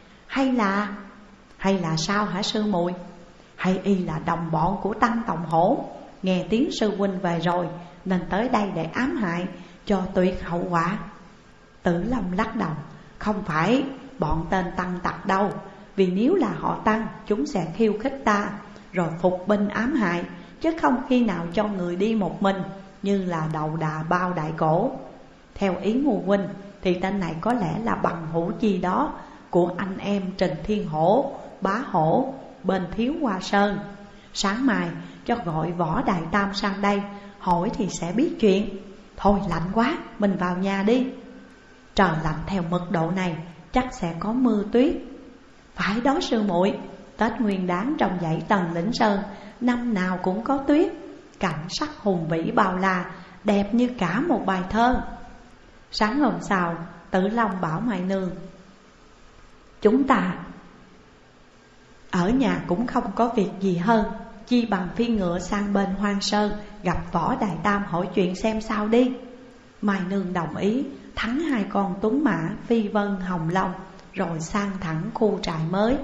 Hay là sao hả sư muội? Hay y là đồng bọn của Tăng Tòng Hổ, nghe tiếng sư huynh về rồi nên tới đây để ám hại, cho tuyệt hậu quả? Tử Long lắc đầu, không phải bọn tên Tăng tặc đâu. Vì nếu là họ Tăng, chúng sẽ khiêu khích ta, rồi phục binh ám hại, chứ không khi nào cho người đi một mình như là đầu đà bao đại cổ. Theo ý Ngô huynh thì tên này có lẽ là bằng hữu chi đó của anh em Trình Thiên Hổ, Bá Hổ bên Thiếu Hoa Sơn. Sáng mai cho gọi Võ Đại Tam sang đây hỏi thì sẽ biết chuyện. Thôi lạnh quá, mình vào nhà đi. Trời lạnh theo mực độ này chắc sẽ có mưa tuyết. Phải đó sư muội, Tết Nguyên Đán trong dãy Tần Lĩnh Sơn năm nào cũng có tuyết, cảnh sắc hùng vĩ bao la, đẹp như cả một bài thơ. Sáng hôm sau, Tử Long bảo Mai Nương, chúng ta ở nhà cũng không có việc gì hơn, chi bằng phi ngựa sang bên Hoang Sơn gặp Võ Đại Tam hỏi chuyện xem sao đi. Mai Nương đồng ý, thắng 2 con tuấn mã Phi Vân, Hồng Long, rồi sang thẳng khu trại mới.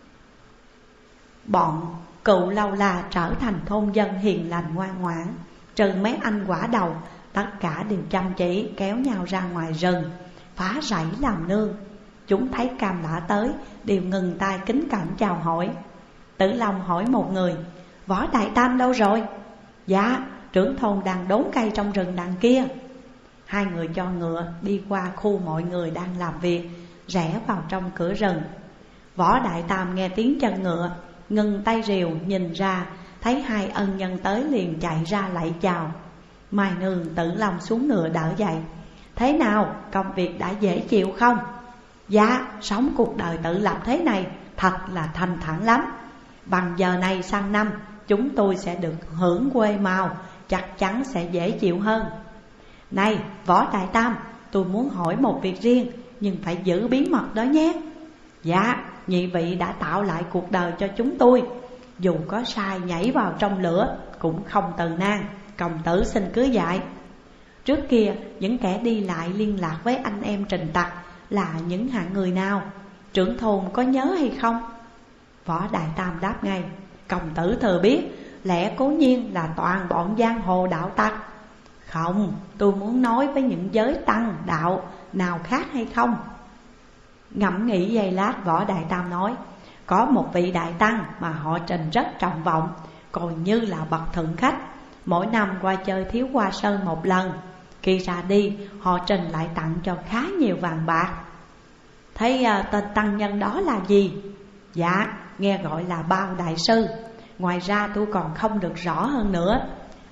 Bọn Cựu Lâu La trở thành thôn dân hiền lành ngoan ngoãn, trừ mấy anh quả đầu, tất cả đều chăm chỉ kéo nhau ra ngoài rừng phá rẫy làm nương. Chúng thấy Cam Lã tới đều ngừng tay kính cẩn chào hỏi. Tử Long hỏi một người, Võ Đại Tam đâu rồi? Dạ, trưởng thôn đang đốn cây trong rừng đằng kia. 2 người cho ngựa đi qua khu mọi người đang làm việc, rẽ vào trong cửa rừng. Võ Đại Tam nghe tiếng chân ngựa, ngừng tay rìu nhìn ra, thấy 2 ân nhân tới liền chạy ra lạy chào. Mai Nương Tử Long xuống ngựa đỡ dậy. Thế nào, công việc đã dễ chịu không? Dạ, sống cuộc đời tự lập thế này thật là thanh thản lắm. Bằng giờ này sang năm, chúng tôi sẽ được hưởng quê màu, chắc chắn sẽ dễ chịu hơn. Này Võ Đại Tam, tôi muốn hỏi một việc riêng, nhưng phải giữ bí mật đó nhé. Dạ, nhị vị đã tạo lại cuộc đời cho chúng tôi, dù có sai nhảy vào trong lửa cũng không từ nan. Công tử xin cứ dạy. Trước kia những kẻ đi lại liên lạc với anh em Trình tặc là những hạng người nào? Trưởng thôn có nhớ hay không? Võ Đại Tam đáp ngay, công tử thừa biết, lẽ cố nhiên là toàn bọn giang hồ đạo tặc. Không, tôi muốn nói với những giới tăng đạo nào khác hay không? Ngẫm nghĩ giây lát, Võ Đại Tam nói, có một vị đại tăng mà họ Trình rất trọng vọng, coi như là bậc thượng khách. Mỗi năm qua chơi Thiếu Hoa Sơn một lần, khi ra đi họ Trình lại tặng cho khá nhiều vàng bạc. Thấy tên tăng nhân đó là gì? Dạ, nghe gọi là Bao Đại Sư. Ngoài ra tôi còn không được rõ hơn nữa.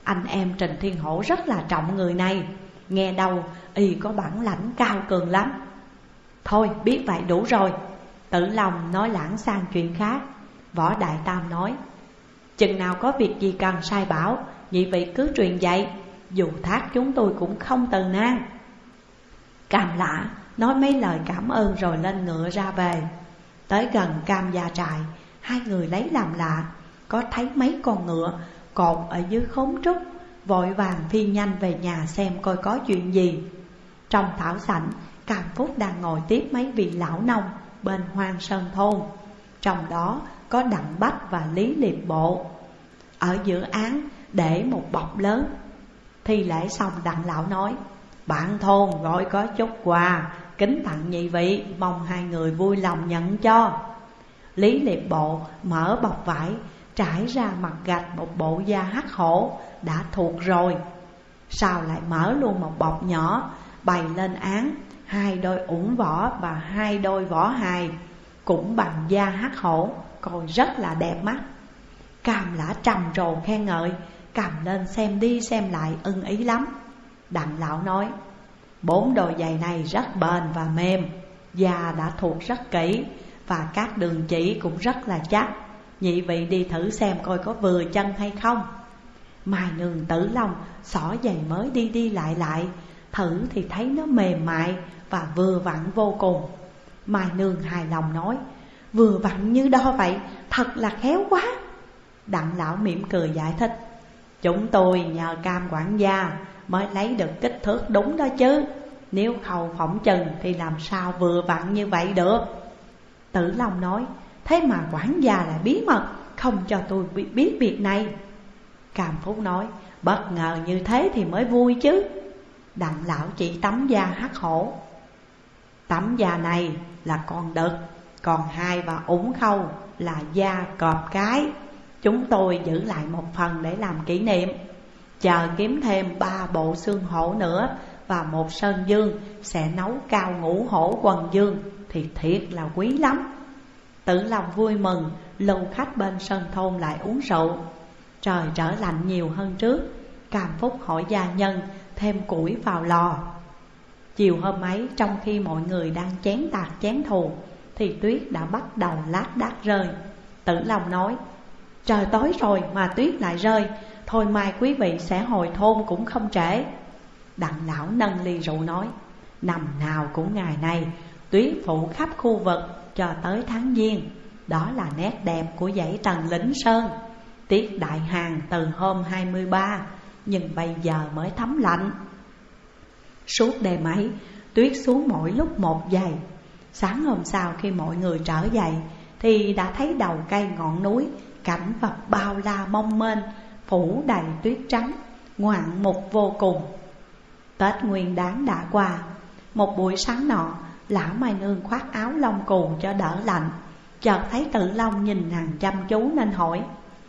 Anh em Trình Thiên Hổ rất là trọng người này, nghe đâu y có bản lãnh cao cường lắm. Thôi biết vậy đủ rồi. Tử Long nói lãng sang chuyện khác. Võ Đại Tam nói: chừng nào có việc gì cần sai bảo, nhị vị cứ truyền dạy, dù thác chúng tôi cũng không từ nan. Cam Lã nói mấy lời cảm ơn rồi lên ngựa ra về. Tới gần Cam Gia Trại, hai người lấy làm lạ, có thấy mấy con ngựa cột ở dưới khóm trúc, vội vàng phi nhanh về nhà xem coi có chuyện gì. Trong thảo sảnh, Cam Phúc đang ngồi tiếp mấy vị lão nông bên Hoang Sơn thôn, trong đó có Đặng Bách và Lý Liệp Bộ. Ở giữa án để một bọc lớn. Thi lễ xong, Đặng lão nói: bạn thôn gọi có chút quà kính tặng nhị vị, mong hai người vui lòng nhận cho. Lý Liệp Bộ mở bọc vải, trải ra mặt gạch một bộ da hắc hổ đã thuộc rồi. Sau lại mở luôn một bọc nhỏ, bày lên án 2 đôi ủng võ và 2 đôi võ hài, cũng bằng da hắc hổ, coi rất là đẹp mắt. Cam Lã trầm trồ khen ngợi, cầm lên xem đi xem lại ưng ý lắm. Đặng lão nói: 4 đôi giày này rất bền và mềm, da đã thuộc rất kỹ, và các đường chỉ cũng rất là chắc. Nhị vị đi thử xem coi có vừa chân hay không. Mai Nương Tử Long xỏ giày mới đi lại, thử thì thấy nó mềm mại và vừa vặn vô cùng. Mai Nương hài lòng nói: vừa vặn như đo vậy, thật là khéo quá. Đặng lão mỉm cười giải thích: chúng tôi nhờ Cam quản gia mới lấy được kích thước đúng đó chứ, nếu khâu phỏng chừng thì làm sao vừa vặn như vậy được. Tử Long nói: thế mà quản gia lại bí mật không cho tôi biết việc này. Cam Phúc nói: bất ngờ như thế thì mới vui chứ. Đặng lão chỉ tấm da hắc hổ: tấm da này là con đực, còn 2 và ủng khâu là da cọp cái. Chúng tôi giữ lại một phần để làm kỷ niệm, chờ kiếm thêm 3 bộ xương hổ nữa và 1 sơn dương, sẽ nấu cao ngũ hổ quần dương thì thiệt là quý lắm. Tử Long vui mừng, lưu khách bên sân thôn lại uống rượu. Trời trở lạnh nhiều hơn trước, Cam Phúc hỏi gia nhân thêm củi vào lò. Chiều hôm ấy, trong khi mọi người đang chén tạc chén thù, thì tuyết đã bắt đầu lác đác rơi. Tử Long nói: trời tối rồi mà tuyết lại rơi, thôi mai quý vị sẽ hồi thôn cũng không trễ. Đặng lão nâng ly rượu nói: năm nào cũng ngày này, tuyết phủ khắp khu vực cho tới tháng Giêng. Đó là nét đẹp của dãy Tần Lĩnh Sơn. Tiết đại hàng từ hôm 23, nhưng bây giờ mới thấm lạnh. Suốt đêm ấy, tuyết xuống mỗi lúc một giày. Sáng hôm sau khi mọi người trở dậy, thì đã thấy đầu cây ngọn núi cảnh vật bao la mông mênh, phủ đầy tuyết trắng, ngoạn mục vô cùng. Tết Nguyên Đán đã qua. Một buổi sáng nọ, lão Mai Nương khoác áo lông cù cho đỡ lạnh, chợt thấy Tử Long nhìn nàng chăm chú nên hỏi: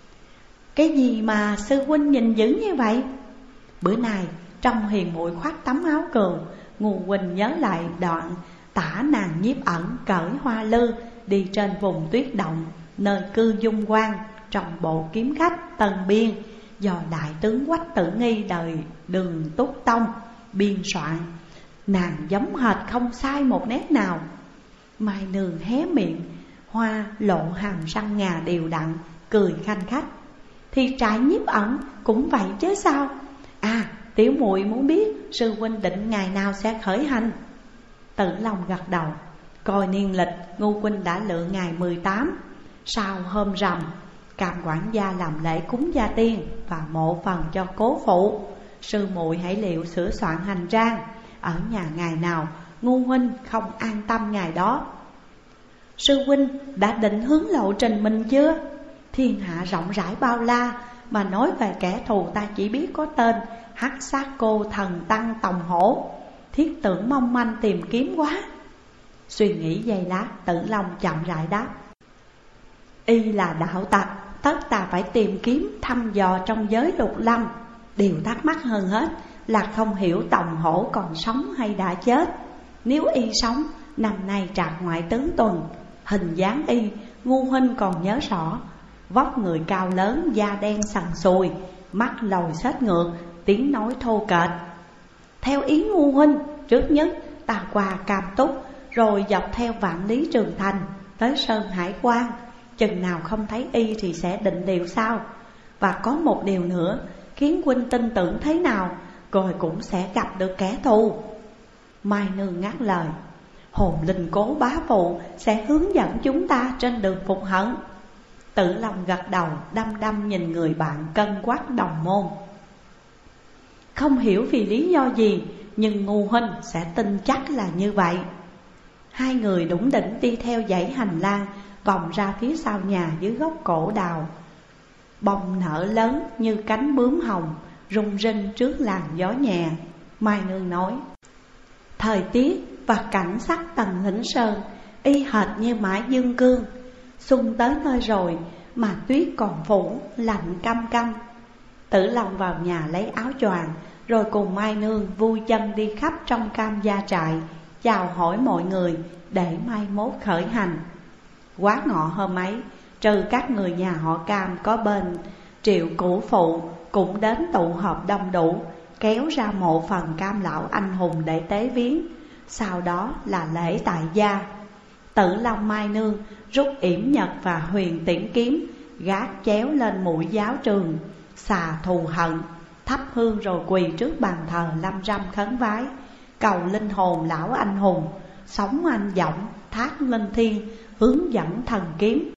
cái gì mà sư huynh nhìn dữ như vậy? Bữa nay trong hiền muội khoác tấm áo cừu, Ngu huynh nhớ lại đoạn tả nàng Nhiếp Ẩn cởi hoa lư đi trên vùng tuyết động nơi cư dung quan, trong bộ kiếm khách Tân Biên do đại tướng Quách Tử Nghi đời Đường Túc Tông biên soạn. Nàng giống hệt không sai một nét nào. Mai Nương hé miệng, hoa lộ hàm răng ngà đều đặn, cười khanh khách: thì trại Nhiếp Ẩn cũng vậy chứ sao? À, tiểu muội muốn biết sư huynh định ngày nào sẽ khởi hành? Tử Long gật đầu: coi niên lịch, Ngu huynh đã lựa ngày 18. Sau hôm rằm, Cam quản gia làm lễ cúng gia tiên và mộ phần cho cố phụ. Sư muội hãy liệu sửa soạn hành trang, ở nhà ngày nào Ngu huynh không an tâm ngày đó. Sư huynh đã định hướng lộ trình mình chưa? Thiên hạ rộng rãi bao la, mà nói về kẻ thù ta chỉ biết có tên Hắc Sát Cô Thần Tăng Tòng Hổ. Thiết tưởng mong manh tìm kiếm quá. Suy nghĩ giây lát, Tử Long chậm rãi đáp: y là đạo tặc, tất ta phải tìm kiếm thăm dò trong giới lục lâm. Điều thắc mắc hơn hết là không hiểu Tòng Hổ còn sống hay đã chết. Nếu y sống, năm nay trạc ngoại tứ tuần. Hình dáng y, Ngu huynh còn nhớ rõ: vóc người cao lớn, da đen sần sùi, mắt lồi xếch ngược, tiếng nói thô kệch. Theo ý ngu huynh, trước nhất ta qua Cam Túc, rồi dọc theo Vạn Lý Trường Thành tới Sơn Hải Quan. Chừng nào không thấy y thì sẽ định điều sau. Và có một điều nữa khiến huynh tin tưởng thế nào, rồi cũng sẽ gặp được kẻ thù. Mai Nương ngắt lời: hồn linh Cố bá phụ sẽ hướng dẫn chúng ta trên đường phục hận. Tử Long gật đầu, đăm đăm nhìn người bạn cân quắc đồng môn. Không hiểu vì lý do gì, nhưng ngu huynh sẽ tin chắc là như vậy. Hai người đủng đỉnh đi theo dãy hành lang, vòng ra phía sau nhà dưới gốc cổ đào. Bông nở lớn như cánh bướm hồng, rung rinh trước làn gió nhẹ. Mai Nương nói: thời tiết và cảnh sắc Tần Lĩnh Sơn y hệt như Mã Dương Cương. Xuân tới nơi rồi mà tuyết còn phủ, lạnh căm căm. Tử Long vào nhà lấy áo choàng, rồi cùng Mai Nương vui chân đi khắp trong Cam gia trại, chào hỏi mọi người để mai mốt khởi hành. Quá ngọ hôm ấy, trừ các người nhà họ Cam có bên Triệu Cửu Phụ cũng đến tụ họp đông đủ, kéo ra mộ phần Cam lão anh hùng để tế viếng. Sau đó là lễ tại gia. Tử Long Mai Nương rút yểm nhật và huyền tiễn kiếm, gác chéo lên mũi giáo trường, xà thù hận, thắp hương rồi quỳ trước bàn thờ Lâm Râm khấn vái, cầu linh hồn lão anh hùng sống anh dõng thác linh thiên, hướng dẫn thần kiếm